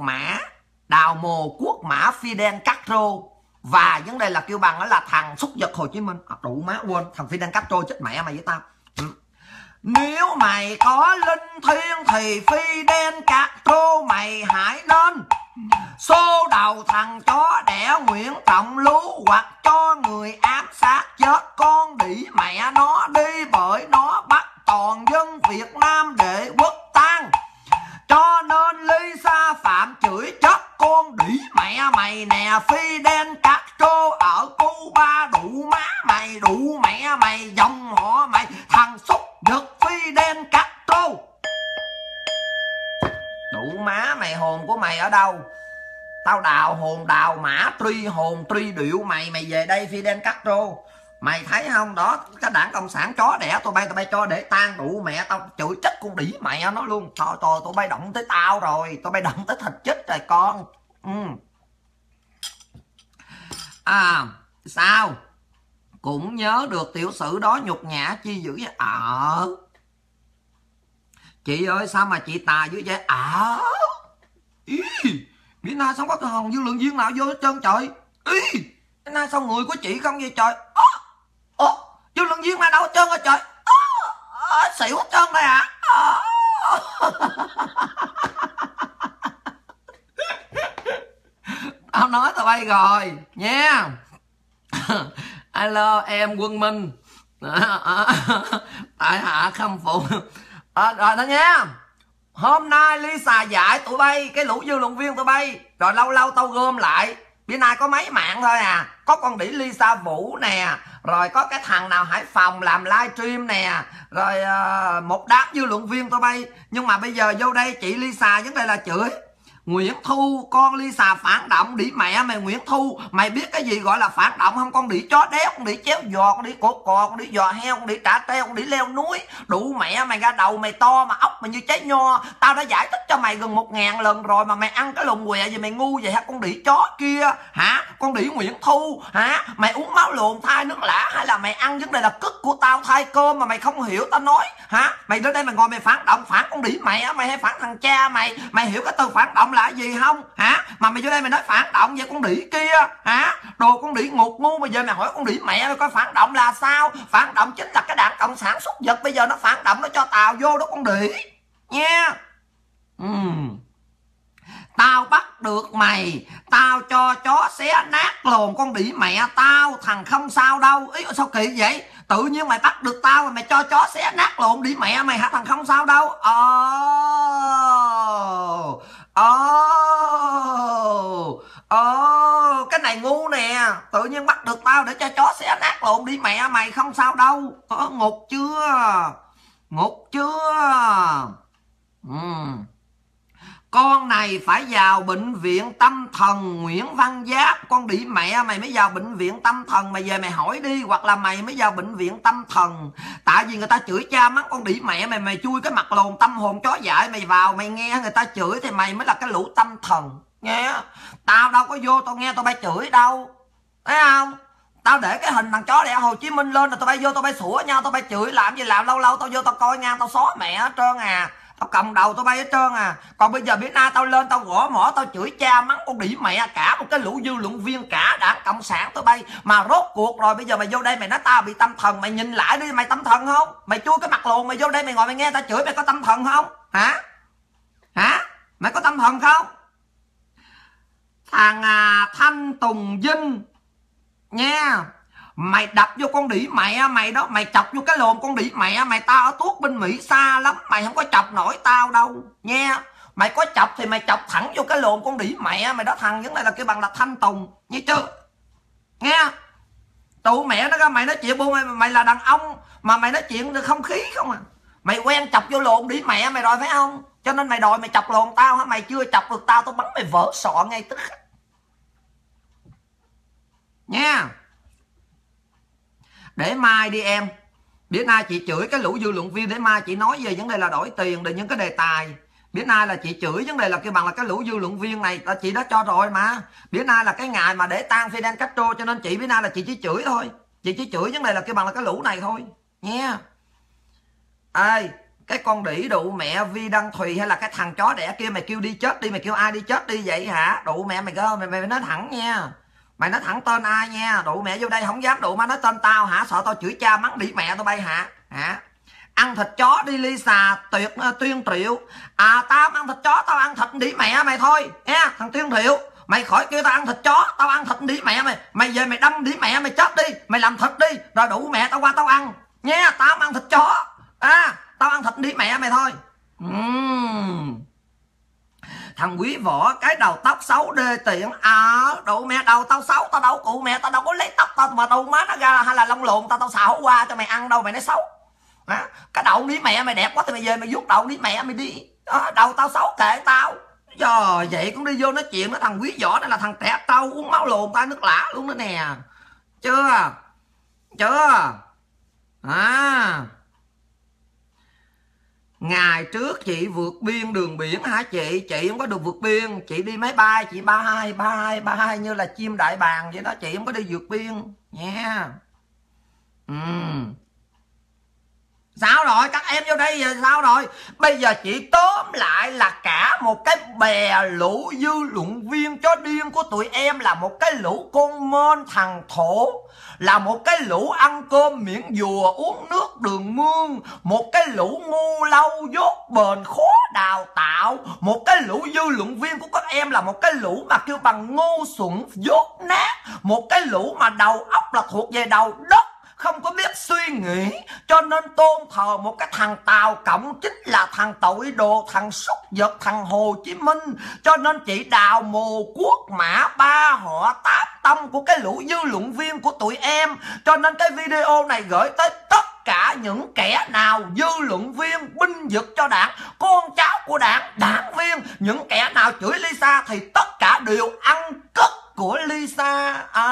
Quốc Mã Fidel Castro. Và vấn đề là kêu bằng đó là thằng súc vật Hồ Chí Minh. Đủ má quên, thằng Fidel Castro chết mẹ mày với tao. Nếu mày có linh thiêng thì Fidel Castro mày hãy nên xô đầu thằng chó đẻ Nguyễn Trọng Lú hoặc cho người ám sát chết con đĩ mẹ nó đi, bởi nó bắt toàn dân Việt Nam để quốc tang. Cho nên Lisa Phạm chửi chết con đĩ mẹ mày nè. Fidel Castro ở Cuba đủ má mày, đủ mẹ mày, dòng họ mày, thằng súc vật Fidel Castro. Đủ má mày, hồn của mày ở đâu? Tao đào hồn đào mã truy hồn truy điệu mày về đây Fidel Castro. Mày thấy không đó, cái đảng cộng sản chó đẻ tụi bay cho để tan đủ mẹ tao, chửi chết con đĩ mẹ nó luôn. Trời tụi bay động tới tao rồi, tụi bay động tới thịt chết rồi con. Sao cũng nhớ được tiểu sử đó nhục nhã chi dữ vậy? Chị ơi sao mà chị tà dữ vậy? Bữa nay sao có cái hòn dư luận viên nào vô hết trơn trời? Bữa nay sao người của chị không vậy trời? Dư luận viên nào đâu hết trơn rồi trời? Xỉu hết trơn đây hả? Tao nói tao bay rồi nha. Alo em Quân Minh. Tại hạ khâm phục. Rồi đó nha. Hôm nay Lisa dạy tụi bay, cái lũ dư luận viên tụi bay, rồi lâu lâu tao gom lại. Bữa nay có mấy mạng thôi à. Có con đĩ Lisa Vũ nè, rồi có cái thằng nào Hải Phòng làm livestream nè, rồi một đám dư luận viên tụi bay. Nhưng mà bây giờ vô đây chị Lisa vấn đề là chửi Nguyễn Thu, con Lisa phản động. Đĩ mẹ mày Nguyễn Thu, mày biết cái gì gọi là phản động không? Con đĩ chó đéo, con đĩ chéo giò, con đĩ cột cò, con đĩ giò heo, con đĩ trả treo, con đĩ leo núi. Đủ mẹ mày, ra đầu mày to mà ốc mày như trái nho. Tao đã giải thích cho mày gần 1000 lần rồi mà mày ăn cái lùng què gì mày ngu vậy hả? Con đĩ chó kia hả? Con đĩ Nguyễn Thu hả? Mày uống máu luồn thai nước lã hay là mày ăn vấn đề là cứt của tao thay cơm mà mày không hiểu tao nói hả? Mày đến đây mày ngồi mày phản động, phản con đĩ mẹ mày hay phản thằng cha mày? Mày hiểu cái từ phản động là gì không hả? Mà mày vô đây mày nói phản động vậy con đĩ kia hả? Đồ con đĩ ngục ngu. Bây giờ mày hỏi con đĩ mẹ mày coi phản động là sao? Phản động chính là cái đảng cộng sản súc vật, bây giờ nó phản động, nó cho tàu vô đó con đĩ nha. bắt được mày, tao cho chó xé nát lồn con đĩ mẹ tao, thằng không sao đâu. Ý sao kỳ vậy? Tự nhiên mày bắt được tao mà mày cho chó xé nát lồn đĩ mẹ mày hả? Thằng không sao đâu. Cái này ngu nè. Tự nhiên bắt được tao để cho chó xé nát lồn đĩ mẹ mày, không sao đâu. Ngục chưa? Ngục chưa? Con này phải vào bệnh viện tâm thần Nguyễn Văn Giáp. Con đĩ mẹ mày mới vào bệnh viện tâm thần. Mày về mày hỏi đi. Hoặc là mày mới vào bệnh viện tâm thần. Tại vì người ta chửi cha mắng con đĩ mẹ mày, mày chui cái mặt lồn tâm hồn chó dại mày vào, mày nghe người ta chửi thì mày mới là cái lũ tâm thần. Nghe, tao đâu có vô tao nghe tao bay chửi đâu, thấy không? Tao để cái hình thằng chó đẻ Hồ Chí Minh lên là tao bay vô tao bay sủa nhau, tao bay chửi làm gì làm. Lâu lâu tao vô tao coi nha, tao xóa mẹ hết trơn à, tao cầm đầu tao bay hết trơn à. Còn bây giờ bữa nay tao lên tao gõ mỏ tao chửi cha mắng con đĩ mẹ cả một cái lũ dư luận viên cả Đảng Cộng sản tao bay. Mà rốt cuộc rồi bây giờ mày vô đây mày nói tao bị tâm thần, mày nhìn lại đi, mày tâm thần không? Mày chui cái mặt lồn mày vô đây mày ngồi mày nghe tao chửi, mày có tâm thần không? Hả? Mày có tâm thần không? Thằng Thanh Tùng Vinh nha, mày đập vô con đĩ mẹ mày đó, mày chọc vô cái lồn con đĩ mẹ mày. Tao ở tuốt bên Mỹ xa lắm, mày không có chọc nổi tao đâu nha. Mày có chọc thì mày chọc thẳng vô cái lồn con đĩ mẹ mày đó. Thằng vấn đề là cái bằng là Thanh Tùng, nghe chưa? Nghe, tụ mẹ nó ra mày nói chuyện bu mày là đàn ông mà mày nói chuyện được không khí không à. Mày quen chọc vô lồn đĩ mẹ mày rồi phải không? Cho nên mày đòi mày chọc lồn tao hả? Mày chưa chọc được tao bắn mày vỡ sọ ngay tức khắc nha. Để mai đi em, bữa nay chị chửi cái lũ dư luận viên, để mai chị nói về vấn đề là đổi tiền để những cái đề tài. Bữa nay là chị chửi vấn đề là kêu bằng là cái lũ dư luận viên này là chị đã cho rồi mà. Bữa nay là cái ngày mà để tang Fidel Castro, cho nên chị bữa nay là chị chỉ chửi thôi. Chị chỉ chửi vấn đề là kêu bằng là cái lũ này thôi nha. Ê, cái con đĩ đụ mẹ Vi Đăng Thùy hay là cái thằng chó đẻ kia mày kêu đi chết đi, mày kêu ai đi chết đi vậy hả? Đụ mẹ mày cơ, mày nói thẳng nha. Mày nói thẳng tên ai nha. Đụ mẹ vô đây không dám đụ má nói tên tao hả? Sợ tao chửi cha mắng đĩ mẹ tao bay hả? Ăn thịt chó đi Lisa Tuyên Triệu. Tao ăn thịt chó, tao ăn thịt đĩ mẹ mày thôi nha. Thằng Tuyên Triệu, mày khỏi kêu tao ăn thịt chó, tao ăn thịt đĩ mẹ mày. Mày về mày đâm đĩ mẹ mày chết đi, mày làm thịt đi rồi đủ mẹ tao qua tao ăn nha. Tao ăn thịt chó, tao ăn thịt đĩ mẹ mày thôi. Thằng Quý Võ cái đầu tóc xấu đê tiện. Đủ mẹ đầu tao xấu, tao đâu cụ mẹ tao đâu có lấy tóc tao mà đầu má nó ra hay là lông lộn tao xào qua cho mày ăn đâu, mày nói xấu. Cái đầu đĩ mẹ mày đẹp quá thì mày về mày vuốt đầu đĩ mẹ mày đi. Đầu tao xấu kệ tao. Giờ vậy cũng đi vô nói chuyện với thằng Quý Võ này là thằng trẻ trâu uống máu lồn tay nước lã luôn đó nè. Chưa? Ngày trước chị vượt biên đường biển hả chị? Chị không có được vượt biên. Chị đi máy bay, chị bay như là chim đại bàng vậy đó. Chị không có đi vượt biên nha. Sao rồi? Các em vô đây giờ sao rồi? Bây giờ chị tóm lại là cả một cái bè lũ dư luận viên chó điên của tụi em là một cái lũ con mên thằng thổ, là một cái lũ ăn cơm miệng dùa uống nước đường mương, một cái lũ ngu lâu dốt bền khó đào tạo, một cái lũ dư luận viên của các em là một cái lũ mà kêu bằng ngu xuẩn dốt nát, một cái lũ mà đầu óc là thuộc về đầu đất, không có biết suy nghĩ, cho nên tôn thờ một cái thằng Tàu Cộng chính là thằng tội đồ, thằng súc vật, thằng Hồ Chí Minh. Cho nên chị đào mồ quốc mã ba họ tám tâm của cái lũ dư luận viên của tụi em. Cho nên cái video này gửi tới tất cả những kẻ nào dư luận viên binh vực cho đảng, con cháu của đảng, đảng viên, những kẻ nào chửi Lisa thì tất cả đều ăn cất của Lisa.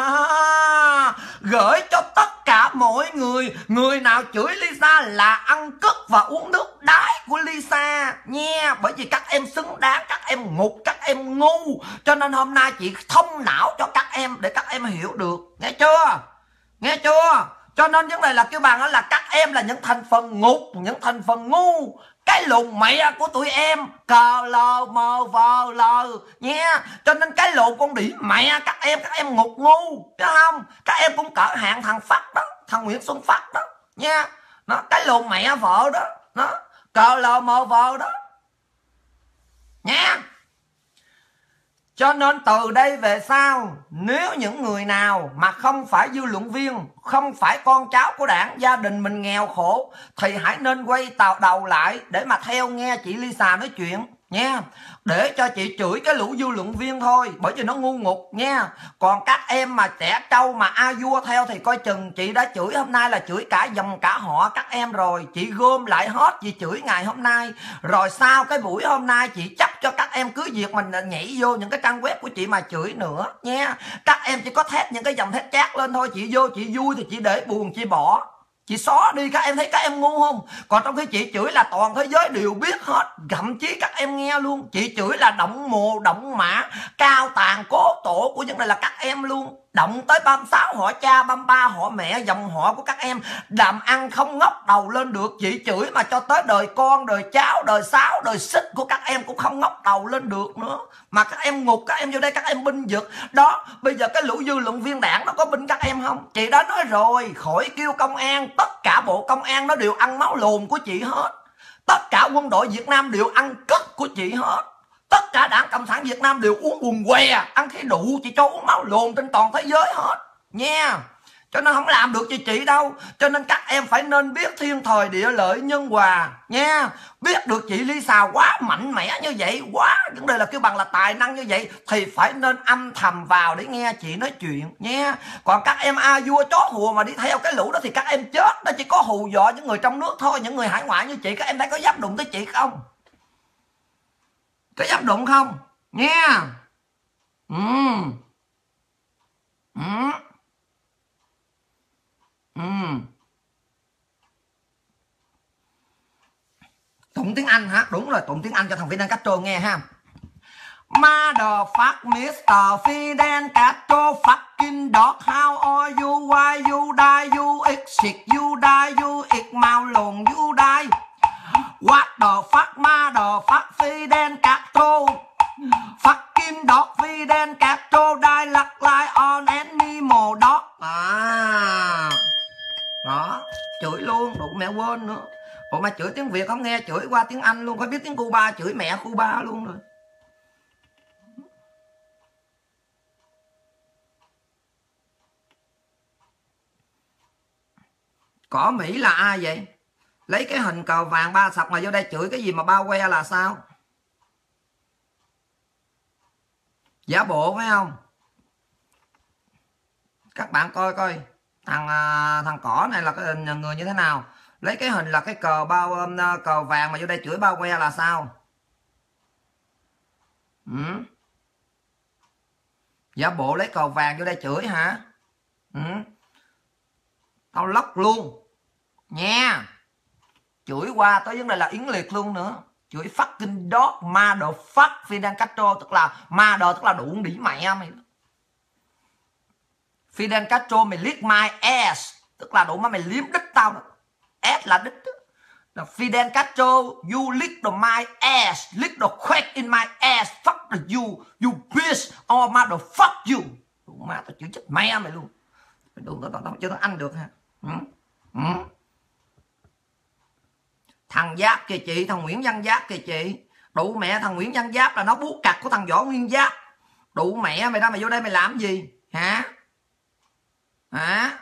Gửi cho tất cả mọi người, người nào chửi Lisa là ăn cất và uống nước đái của Lisa nha. Bởi vì các em xứng đáng, các em ngục, các em ngu. Cho nên hôm nay chị thông não cho các em để các em hiểu được. Nghe chưa? Nghe chưa? Cho nên vấn đề là kêu bằng là các em là những thành phần ngục, những thành phần ngu. Cái lùn mẹ của tụi em CLMVL nha. Cho nên cái lùn con đĩ mẹ các em ngục ngu, biết không? Các em cũng cỡ hạng thằng Phát đó, thằng Nguyễn Xuân Phát đó nha. Nó cái lùn mẹ vợ đó, nó CLMV đó nha. Cho nên từ đây về sau, nếu những người nào mà không phải dư luận viên, không phải con cháu của đảng, gia đình mình nghèo khổ, thì hãy nên quay đầu lại để mà theo nghe chị Lisa nói chuyện nha. Để cho chị chửi cái lũ dư luận viên thôi, bởi vì nó ngu ngục nha. Còn các em mà trẻ trâu mà a vua theo thì coi chừng chị đã chửi hôm nay là chửi cả dòng cả họ các em rồi. Chị gom lại hết, chị chửi ngày hôm nay. Rồi sau cái buổi hôm nay chị chấp cho các em cứ việc mình nhảy vô những cái trang web của chị mà chửi nữa nha. Các em chỉ có thét những cái dòng thét chát lên thôi. Chị vô chị vui thì chị để buồn chị bỏ, chị xóa đi. Các em thấy các em ngu không? Còn trong khi chị chửi là toàn thế giới đều biết hết, thậm chí các em nghe luôn. Chị chửi là động mồ động mã cao tàn cố tổ của những này là các em luôn. Động tới 36 họ cha 33 họ mẹ dòng họ của các em, làm ăn không ngóc đầu lên được. Chị chửi mà cho tới đời con, đời cháu, đời sáu, đời xích của các em cũng không ngóc đầu lên được nữa. Mà các em ngục, các em vô đây các em binh vực. Đó, bây giờ cái lũ dư luận viên đảng nó có binh các em không? Chị đã nói rồi, khỏi kêu công an. Tất cả bộ công an nó đều ăn máu lồn của chị hết. Tất cả quân đội Việt Nam đều ăn cất của chị hết. Tất cả đảng Cộng sản Việt Nam đều uống quần què, ăn thấy đủ, chị cho uống máu lồn trên toàn thế giới hết nha. Cho nên không làm được chị đâu. Cho nên các em phải nên biết thiên thời địa lợi nhân hòa nha. Biết được chị Lisa quá mạnh mẽ như vậy, quá vấn đề là kêu bằng là tài năng như vậy, thì phải nên âm thầm vào để nghe chị nói chuyện nha. Còn các em a vua chó hùa mà đi theo cái lũ đó thì các em chết. Nó chỉ có hù dọa những người trong nước thôi. Những người hải ngoại như chị, các em thấy có dám đụng tới chị không? Có dám đụng không nha? Tụng tiếng Anh hả? Đúng rồi, tụng tiếng Anh cho thằng Fidel Castro nghe ha. Motherfuck Mr. Fidel Castro fucking dog, how are you, why you die, you exit, you die, you eat mouth lồn, you die. What the fuck, motherfuck Fidel Castro fucking dog, Fidel Castro die look like an animal dog. Đó, chửi luôn, đủ mẹ quên nữa. Ủa mà chửi tiếng Việt không nghe, chửi qua tiếng Anh luôn, phải biết tiếng Cuba, chửi mẹ Cuba luôn rồi. Cỏ Mỹ là ai vậy? Lấy cái hình cờ vàng ba sọc mà vô đây chửi cái gì mà bao que là sao? Giả bộ phải không? Các bạn coi coi thằng cỏ này là cái người như thế nào. Lấy cái hình là cái cờ vàng mà vô đây chửi bao que là sao? Giả bộ lấy cờ vàng vô đây chửi hả? Tao lóc luôn nha. Chửi qua tới vấn đề là yến liệt luôn nữa. Chửi fucking dog, motherfuck Fidel Castro, tức là mother, tức là đủ đĩ mẹ mày. Fidel Castro mày lick my ass, tức là đủ mà mày liếm đít tao đó. S là đít đó. Fidel Castro, you lick the my ass, lick the crack in my ass, fuck the you bitch, or motherfuck you. Đủ má tao chửi chết mẹ mày luôn. Đủ tao chưa tao ăn được ha. Thằng Giáp kìa chị, thằng Nguyễn Văn Giáp kìa chị. Đủ mẹ thằng Nguyễn Văn Giáp là nó buốt cặt của thằng Võ Nguyên Giáp. Đủ mẹ mày ra mày vô đây mày làm gì hả? Hả?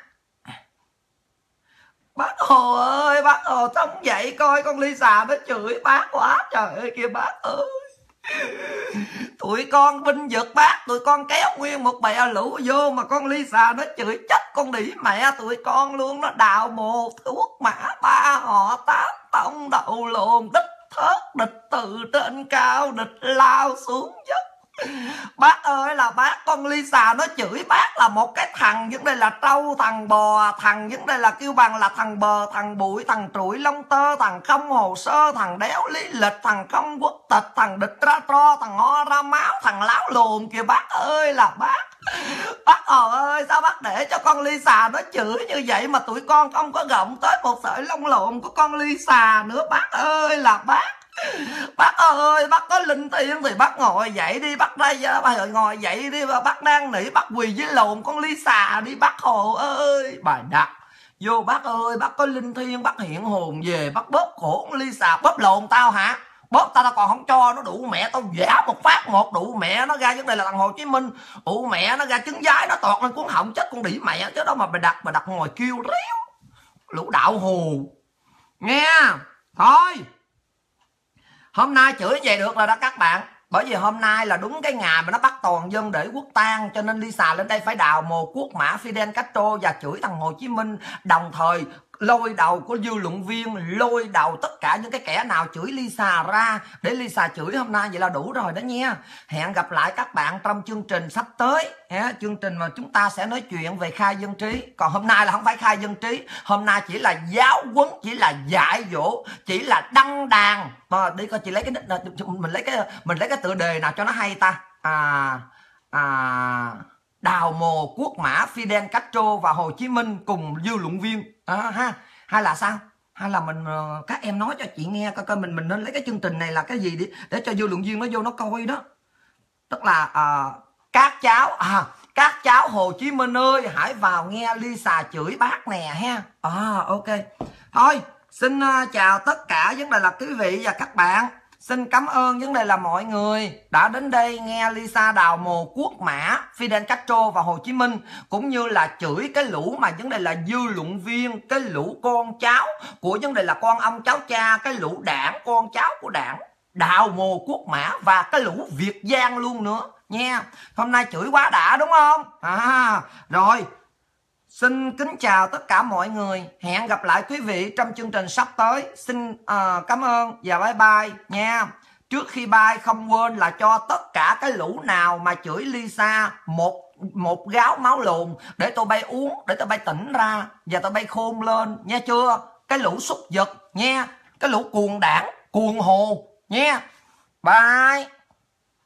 Bác Hồ ơi, bác Hồ sống dậy coi con Lisa nó chửi bác quá trời ơi kìa bác ơi. Tụi con binh vực bác, tụi con kéo nguyên một bè lũ vô mà con Lisa nó chửi chết con đĩ mẹ tụi con luôn. Nó đào mồ thuốc mã ba họ tám tông đầu lồn, đích thớt địch từ trên cao, địch lao xuống dốc. Bác ơi là bác, con Lisa nó chửi bác là một cái thằng vấn đây là trâu, thằng bò, thằng vấn đây là kêu bằng là thằng bờ, thằng bụi, thằng trụi lông tơ, thằng không hồ sơ, thằng đéo lý lịch, thằng không quốc tịch, thằng địch ra tro, thằng ho ra máu, thằng láo lồn kìa bác ơi là bác. Bác ơi sao bác để cho con Lisa nó chửi như vậy mà tụi con không có gọng tới một sợi lông lộn của con Lisa nữa bác ơi là bác. Bác ơi, bác có linh thiêng thì bác ngồi dậy đi, bác đây bác ngồi dậy đi, bác đang nỉ bác quỳ với lồn con Lisa đi bác Hồ ơi. Bài đặt vô bác ơi, bác có linh thiêng, bác hiện hồn về, bác bóp cổ con Lisa. Bóp lồn tao hả? bóp tao còn không cho nó đủ mẹ tao giả một phát một, đủ mẹ nó ra vấn đề là thằng Hồ Chí Minh, đủ mẹ nó ra trứng giái nó tọt lên cuốn họng chết con đĩ mẹ chứ đó mà bà đặt ngồi kêu réo lũ đạo hù nghe. Thôi hôm nay chửi vậy được rồi đó các bạn, bởi vì hôm nay là đúng cái ngày mà nó bắt toàn dân để quốc tang, cho nên Lisa lên đây phải đào mồ cuốc mã Fidel Castro và chửi thằng Hồ Chí Minh, đồng thời lôi đầu của dư luận viên, lôi đầu tất cả những cái kẻ nào chửi Lisa ra để Lisa chửi hôm nay. Vậy là đủ rồi đó nha. Hẹn gặp lại các bạn trong chương trình sắp tới, chương trình mà chúng ta sẽ nói chuyện về khai dân trí. Còn hôm nay là không phải khai dân trí, hôm nay chỉ là giáo huấn, chỉ là dạy dỗ, chỉ là đăng đàn. Đi coi chị lấy cái nick, mình lấy cái tựa đề nào cho nó hay ta. Đào mồ cuốc mã Fidel Castro và Hồ Chí Minh cùng dư luận viên ha, hay là sao, hay là mình các em nói cho chị nghe coi mình nên lấy cái chương trình này là cái gì để cho dư luận viên nó vô nó coi đó. Tức là các cháu Hồ Chí Minh ơi, hãy vào nghe Lisa chửi bác nè ha. Ok thôi, xin chào tất cả vấn đề là quý vị và các bạn. Xin cảm ơn vấn đề là mọi người đã đến đây nghe Lisa đào mồ cuốc mã Fidel Castro và Hồ Chí Minh, cũng như là chửi cái lũ mà vấn đề là dư luận viên, cái lũ con cháu của vấn đề là con ông cháu cha, cái lũ đảng, con cháu của đảng đào mồ cuốc mã, và cái lũ Việt Giang luôn nữa nha. Hôm nay chửi quá đã đúng không? Rồi, xin kính chào tất cả mọi người. Hẹn gặp lại quý vị trong chương trình sắp tới. Xin cảm ơn và bye bye nha. Trước khi bye không quên là cho tất cả cái lũ nào mà chửi Lisa một gáo máu lùn để tụi bay uống, để tụi bay tỉnh ra và tụi bay khôn lên nha chưa? Cái lũ súc vật nha, cái lũ cuồng đảng, cuồng hồ nha. Bye.